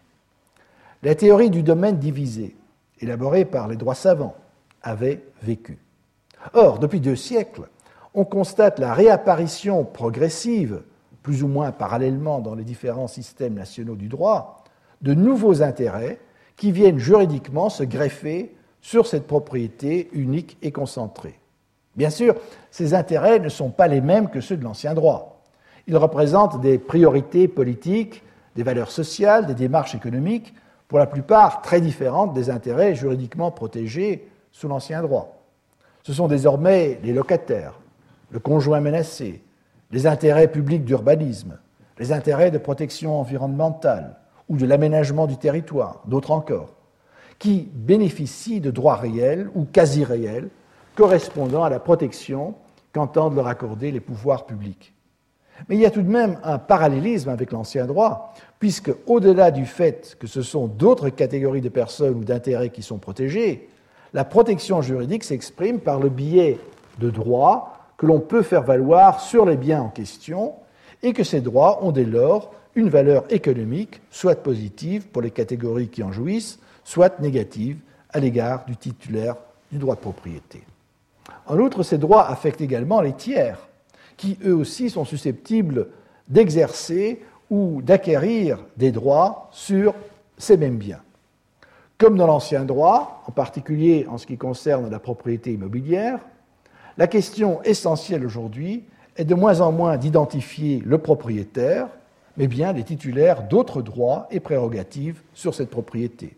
La théorie du domaine divisé, élaborée par les droits savants, avait vécu. Or, depuis deux siècles, on constate la réapparition progressive, plus ou moins parallèlement dans les différents systèmes nationaux du droit, de nouveaux intérêts qui viennent juridiquement se greffer sur cette propriété unique et concentrée. Bien sûr, ces intérêts ne sont pas les mêmes que ceux de l'ancien droit. Ils représentent des priorités politiques, des valeurs sociales, des démarches économiques, pour la plupart très différentes des intérêts juridiquement protégés sous l'ancien droit. Ce sont désormais les locataires, le conjoint menacé, les intérêts publics d'urbanisme, les intérêts de protection environnementale ou de l'aménagement du territoire, d'autres encore, qui bénéficient de droits réels ou quasi réels correspondant à la protection qu'entendent leur accorder les pouvoirs publics. Mais il y a tout de même un parallélisme avec l'ancien droit, puisque, au-delà du fait que ce sont d'autres catégories de personnes ou d'intérêts qui sont protégées, la protection juridique s'exprime par le biais de droits que l'on peut faire valoir sur les biens en question, et que ces droits ont dès lors une valeur économique, soit positive pour les catégories qui en jouissent, soit négative à l'égard du titulaire du droit de propriété. En outre, ces droits affectent également les tiers, qui eux aussi sont susceptibles d'exercer ou d'acquérir des droits sur ces mêmes biens. Comme dans l'ancien droit, en particulier en ce qui concerne la propriété immobilière, la question essentielle aujourd'hui est de moins en moins d'identifier le propriétaire, mais bien les titulaires d'autres droits et prérogatives sur cette propriété.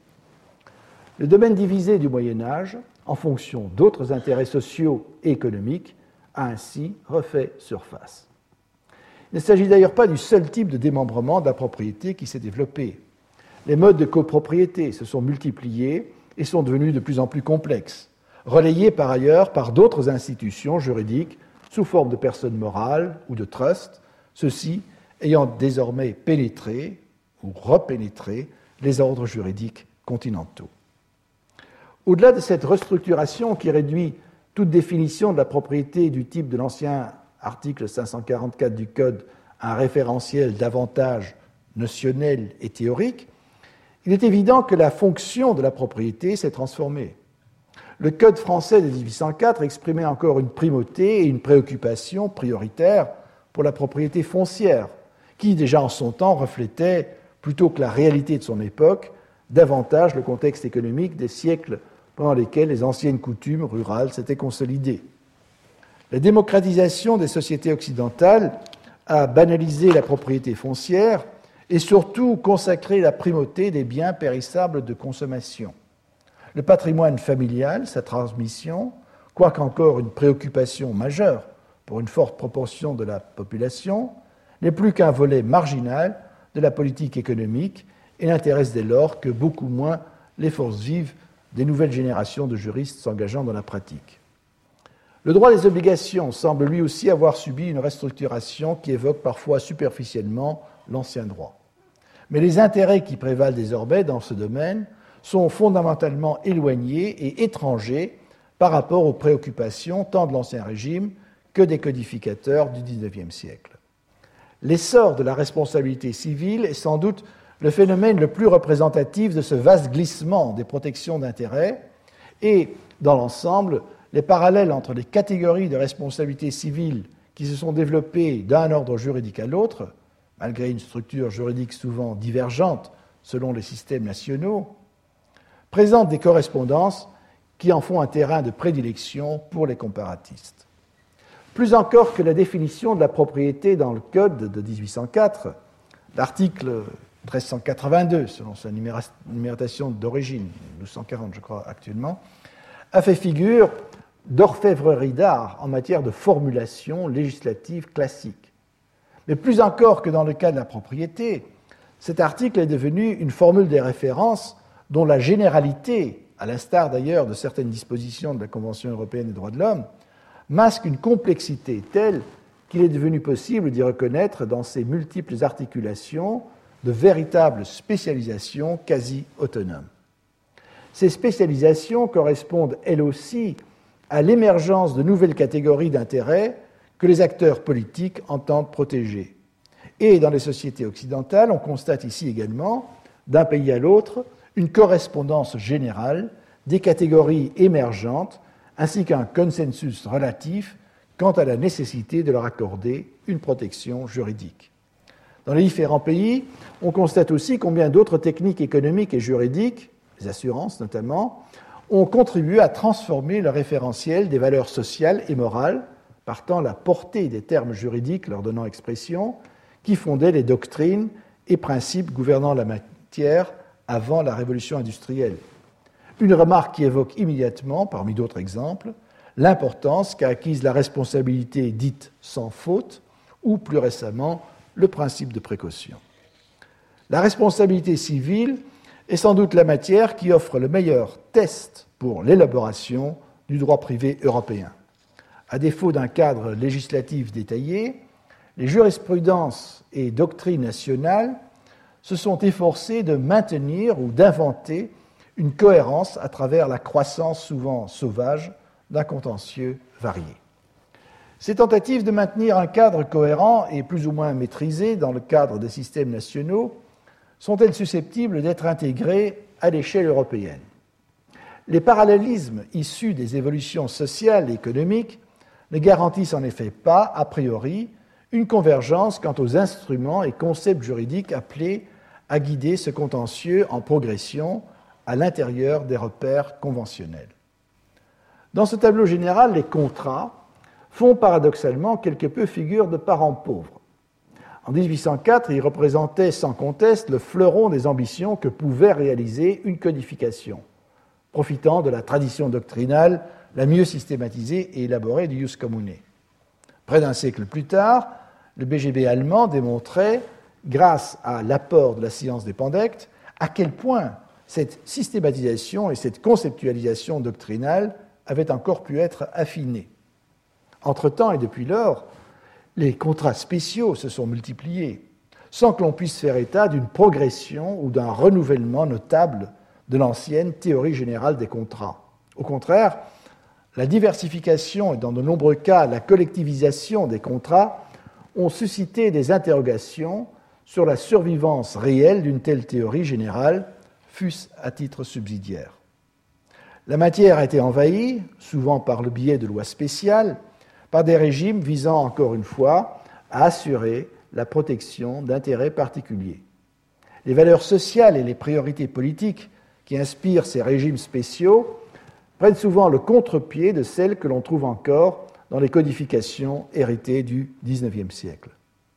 Le domaine divisé du Moyen Âge, en fonction d'autres intérêts sociaux et économiques, a ainsi refait surface. Il ne s'agit d'ailleurs pas du seul type de démembrement de la propriété qui s'est développé. Les modes de copropriété se sont multipliés et sont devenus de plus en plus complexes, relayés par ailleurs par d'autres institutions juridiques sous forme de personnes morales ou de trusts, ceux-ci ayant désormais pénétré ou repénétré les ordres juridiques continentaux. Au-delà de cette restructuration qui réduit toute définition de la propriété du type de l'ancien article cinq cent quarante-quatre du Code à un référentiel davantage notionnel et théorique, il est évident que la fonction de la propriété s'est transformée. Le Code français de dix-huit cent quatre exprimait encore une primauté et une préoccupation prioritaire pour la propriété foncière, qui déjà en son temps reflétait, plutôt que la réalité de son époque, davantage le contexte économique des siècles pendant lesquels les anciennes coutumes rurales s'étaient consolidées. La démocratisation des sociétés occidentales a banalisé la propriété foncière et surtout consacré la primauté des biens périssables de consommation. Le patrimoine familial, sa transmission, quoique encore une préoccupation majeure pour une forte proportion de la population, n'est plus qu'un volet marginal de la politique économique et n'intéresse dès lors que beaucoup moins les forces vives des nouvelles générations de juristes s'engageant dans la pratique. Le droit des obligations semble lui aussi avoir subi une restructuration qui évoque parfois superficiellement l'ancien droit. Mais les intérêts qui prévalent désormais dans ce domaine sont fondamentalement éloignés et étrangers par rapport aux préoccupations tant de l'Ancien Régime que des codificateurs du dix-neuvième siècle. L'essor de la responsabilité civile est sans doute le phénomène le plus représentatif de ce vaste glissement des protections d'intérêts et, dans l'ensemble, les parallèles entre les catégories de responsabilité civile qui se sont développées d'un ordre juridique à l'autre, malgré une structure juridique souvent divergente selon les systèmes nationaux, présentent des correspondances qui en font un terrain de prédilection pour les comparatistes. Plus encore que la définition de la propriété dans le Code de dix-huit cent quatre, l'article treize cent quatre-vingt-deux, selon sa numération d'origine, douze cent quarante je crois actuellement, a fait figure d'orfèvrerie d'art en matière de formulation législative classique. Mais plus encore que dans le cas de la propriété, cet article est devenu une formule des références dont la généralité, à l'instar d'ailleurs de certaines dispositions de la Convention européenne des droits de l'homme, masque une complexité telle qu'il est devenu possible d'y reconnaître dans ses multiples articulations de véritables spécialisations quasi autonomes. Ces spécialisations correspondent, elles aussi, à l'émergence de nouvelles catégories d'intérêts que les acteurs politiques entendent protéger. Et dans les sociétés occidentales, on constate ici également, d'un pays à l'autre, une correspondance générale des catégories émergentes ainsi qu'un consensus relatif quant à la nécessité de leur accorder une protection juridique. Dans les différents pays, on constate aussi combien d'autres techniques économiques et juridiques, les assurances notamment, ont contribué à transformer le référentiel des valeurs sociales et morales, partant la portée des termes juridiques leur donnant expression, qui fondaient les doctrines et principes gouvernant la matière avant la révolution industrielle. Une remarque qui évoque immédiatement, parmi d'autres exemples, l'importance qu'a acquise la responsabilité dite sans faute, ou plus récemment, le principe de précaution. La responsabilité civile est sans doute la matière qui offre le meilleur test pour l'élaboration du droit privé européen. À défaut d'un cadre législatif détaillé, les jurisprudences et doctrines nationales se sont efforcées de maintenir ou d'inventer une cohérence à travers la croissance souvent sauvage d'un contentieux varié. Ces tentatives de maintenir un cadre cohérent et plus ou moins maîtrisé dans le cadre des systèmes nationaux sont-elles susceptibles d'être intégrées à l'échelle européenne ? Les parallélismes issus des évolutions sociales et économiques ne garantissent en effet pas, a priori, une convergence quant aux instruments et concepts juridiques appelés à guider ce contentieux en progression à l'intérieur des repères conventionnels. Dans ce tableau général, les contrats font paradoxalement quelque peu figure de parents pauvres. En dix-huit cent quatre, ils représentaient sans conteste le fleuron des ambitions que pouvait réaliser une codification, profitant de la tradition doctrinale la mieux systématisée et élaborée du Jus commune. Près d'un siècle plus tard, le B G B allemand démontrait, grâce à l'apport de la science des pandectes, à quel point cette systématisation et cette conceptualisation doctrinale avaient encore pu être affinées. Entre-temps et depuis lors, les contrats spéciaux se sont multipliés, sans que l'on puisse faire état d'une progression ou d'un renouvellement notable de l'ancienne théorie générale des contrats. Au contraire, la diversification et dans de nombreux cas la collectivisation des contrats ont suscité des interrogations sur la survivance réelle d'une telle théorie générale, fût-ce à titre subsidiaire. La matière a été envahie, souvent par le biais de lois spéciales, par des régimes visant encore une fois à assurer la protection d'intérêts particuliers. Les valeurs sociales et les priorités politiques qui inspirent ces régimes spéciaux prennent souvent le contre-pied de celles que l'on trouve encore dans les codifications héritées du dix-neuvième siècle.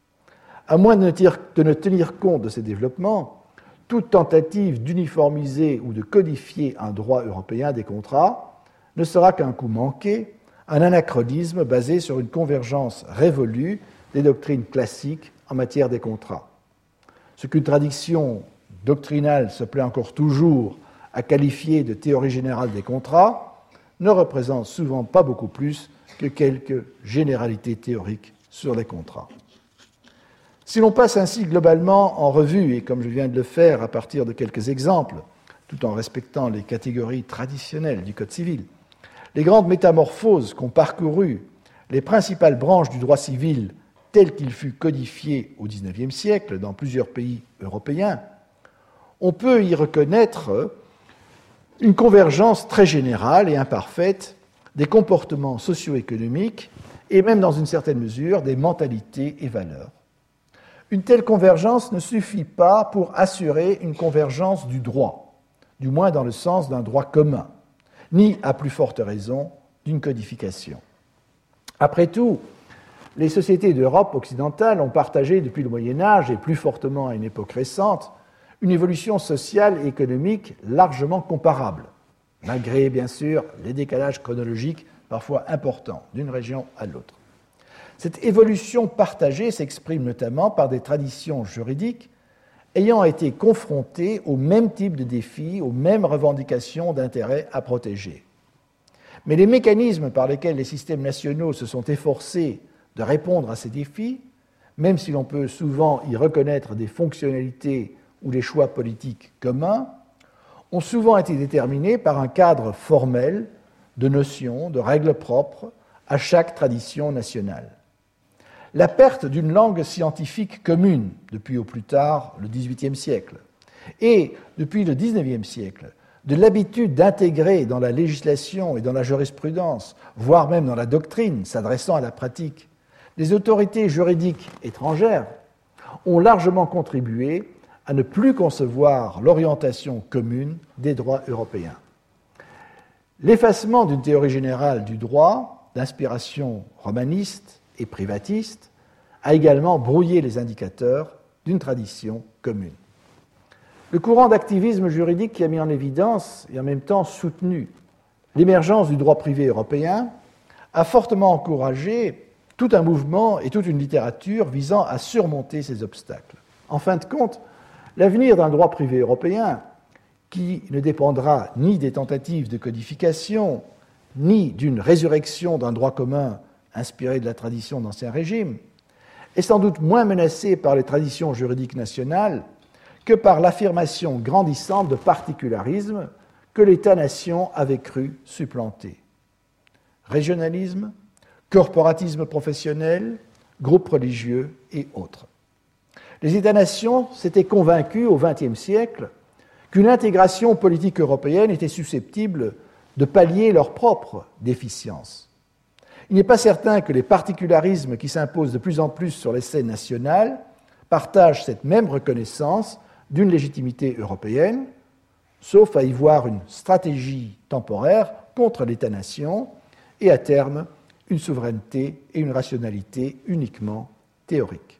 À moins de ne tenir compte de ces développements, toute tentative d'uniformiser ou de codifier un droit européen des contrats ne sera qu'un coup manqué, un anachronisme basé sur une convergence révolue des doctrines classiques en matière des contrats. Ce qu'une tradition doctrinale se plaît encore toujours à qualifier de théorie générale des contrats ne représente souvent pas beaucoup plus que quelques généralités théoriques sur les contrats. Si l'on passe ainsi globalement en revue, et comme je viens de le faire à partir de quelques exemples, tout en respectant les catégories traditionnelles du Code civil, les grandes métamorphoses qu'ont parcourues les principales branches du droit civil tel qu'il fut codifié au dix-neuvième siècle dans plusieurs pays européens, on peut y reconnaître une convergence très générale et imparfaite des comportements socio-économiques et même dans une certaine mesure des mentalités et valeurs. Une telle convergence ne suffit pas pour assurer une convergence du droit, du moins dans le sens d'un droit commun, ni, à plus forte raison, d'une codification. Après tout, les sociétés d'Europe occidentale ont partagé depuis le Moyen-Âge, et plus fortement à une époque récente, une évolution sociale et économique largement comparable, malgré, bien sûr, les décalages chronologiques parfois important, d'une région à l'autre. Cette évolution partagée s'exprime notamment par des traditions juridiques ayant été confrontées au même type de défis, aux mêmes revendications d'intérêts à protéger. Mais les mécanismes par lesquels les systèmes nationaux se sont efforcés de répondre à ces défis, même si l'on peut souvent y reconnaître des fonctionnalités ou des choix politiques communs, ont souvent été déterminés par un cadre formel de notions, de règles propres à chaque tradition nationale. La perte d'une langue scientifique commune, depuis au plus tard le dix-huitième siècle, et depuis le dix-neuvième siècle, de l'habitude d'intégrer dans la législation et dans la jurisprudence, voire même dans la doctrine s'adressant à la pratique, les autorités juridiques étrangères, ont largement contribué à ne plus concevoir l'orientation commune des droits européens. L'effacement d'une théorie générale du droit, d'inspiration romaniste et privatiste, a également brouillé les indicateurs d'une tradition commune. Le courant d'activisme juridique qui a mis en évidence et en même temps soutenu l'émergence du droit privé européen a fortement encouragé tout un mouvement et toute une littérature visant à surmonter ces obstacles. En fin de compte, l'avenir d'un droit privé européen, qui ne dépendra ni des tentatives de codification, ni d'une résurrection d'un droit commun inspiré de la tradition d'Ancien Régime, est sans doute moins menacé par les traditions juridiques nationales que par l'affirmation grandissante de particularismes que l'État-nation avait cru supplanter. Régionalisme, corporatisme professionnel, groupes religieux et autres. Les États-nations s'étaient convaincus au vingtième siècle qu'une intégration politique européenne était susceptible de pallier leurs propres déficiences. Il n'est pas certain que les particularismes qui s'imposent de plus en plus sur les scènes nationales partagent cette même reconnaissance d'une légitimité européenne, sauf à y voir une stratégie temporaire contre l'État-nation et à terme une souveraineté et une rationalité uniquement théoriques.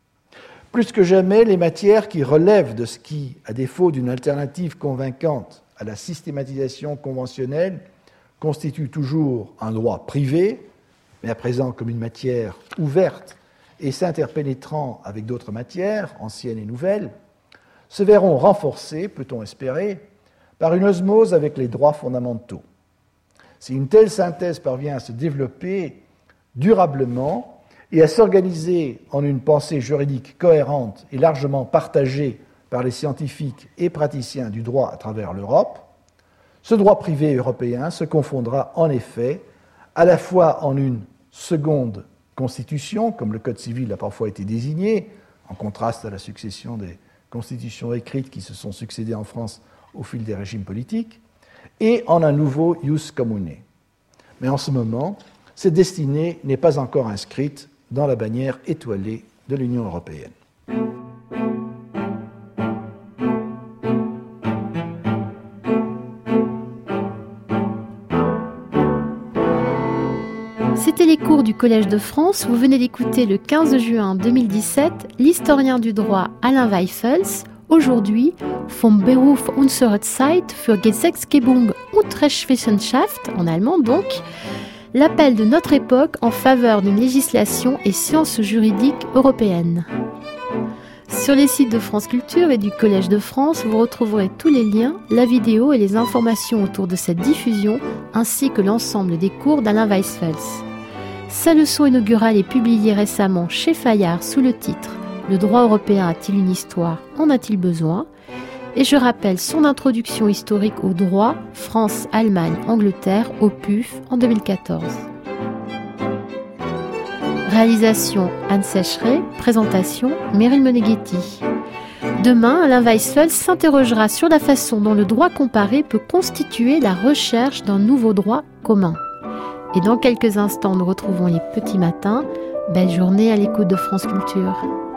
Plus que jamais, les matières qui relèvent de ce qui, à défaut d'une alternative convaincante à la systématisation conventionnelle, constitue toujours un droit privé, mais à présent comme une matière ouverte et s'interpénétrant avec d'autres matières, anciennes et nouvelles, se verront renforcées, peut-on espérer, par une osmose avec les droits fondamentaux. Si une telle synthèse parvient à se développer durablement et à s'organiser en une pensée juridique cohérente et largement partagée par les scientifiques et praticiens du droit à travers l'Europe, ce droit privé européen se confondra en effet à la fois en une seconde constitution, comme le Code civil a parfois été désigné, en contraste à la succession des constitutions écrites qui se sont succédées en France au fil des régimes politiques, et en un nouveau ius commune. Mais en ce moment, cette destinée n'est pas encore inscrite dans la bannière étoilée de l'Union européenne. C'était les cours du Collège de France. Vous venez d'écouter le quinze juin deux mille dix-sept l'historien du droit Alain Weifels. Aujourd'hui, vom Beruf unserer Zeit für Gesetzgebung und Rechtswissenschaft, en allemand donc, l'appel de notre époque en faveur d'une législation et sciences juridiques européennes. Sur les sites de France Culture et du Collège de France, vous retrouverez tous les liens, la vidéo et les informations autour de cette diffusion, ainsi que l'ensemble des cours d'Alain Weifels. Sa leçon inaugurale est publiée récemment chez Fayard sous le titre « Le droit européen a-t-il une histoire ? En a-t-il besoin ?» Et je rappelle son introduction historique au droit, France, Allemagne, Angleterre, au P U F en deux mille quatorze. Réalisation Anne Sécheret, présentation Meryl Meneghetti. Demain, Alain Weifels s'interrogera sur la façon dont le droit comparé peut constituer la recherche d'un nouveau droit commun. Et dans quelques instants, nous retrouvons les petits matins. Belle journée à l'écoute de France Culture.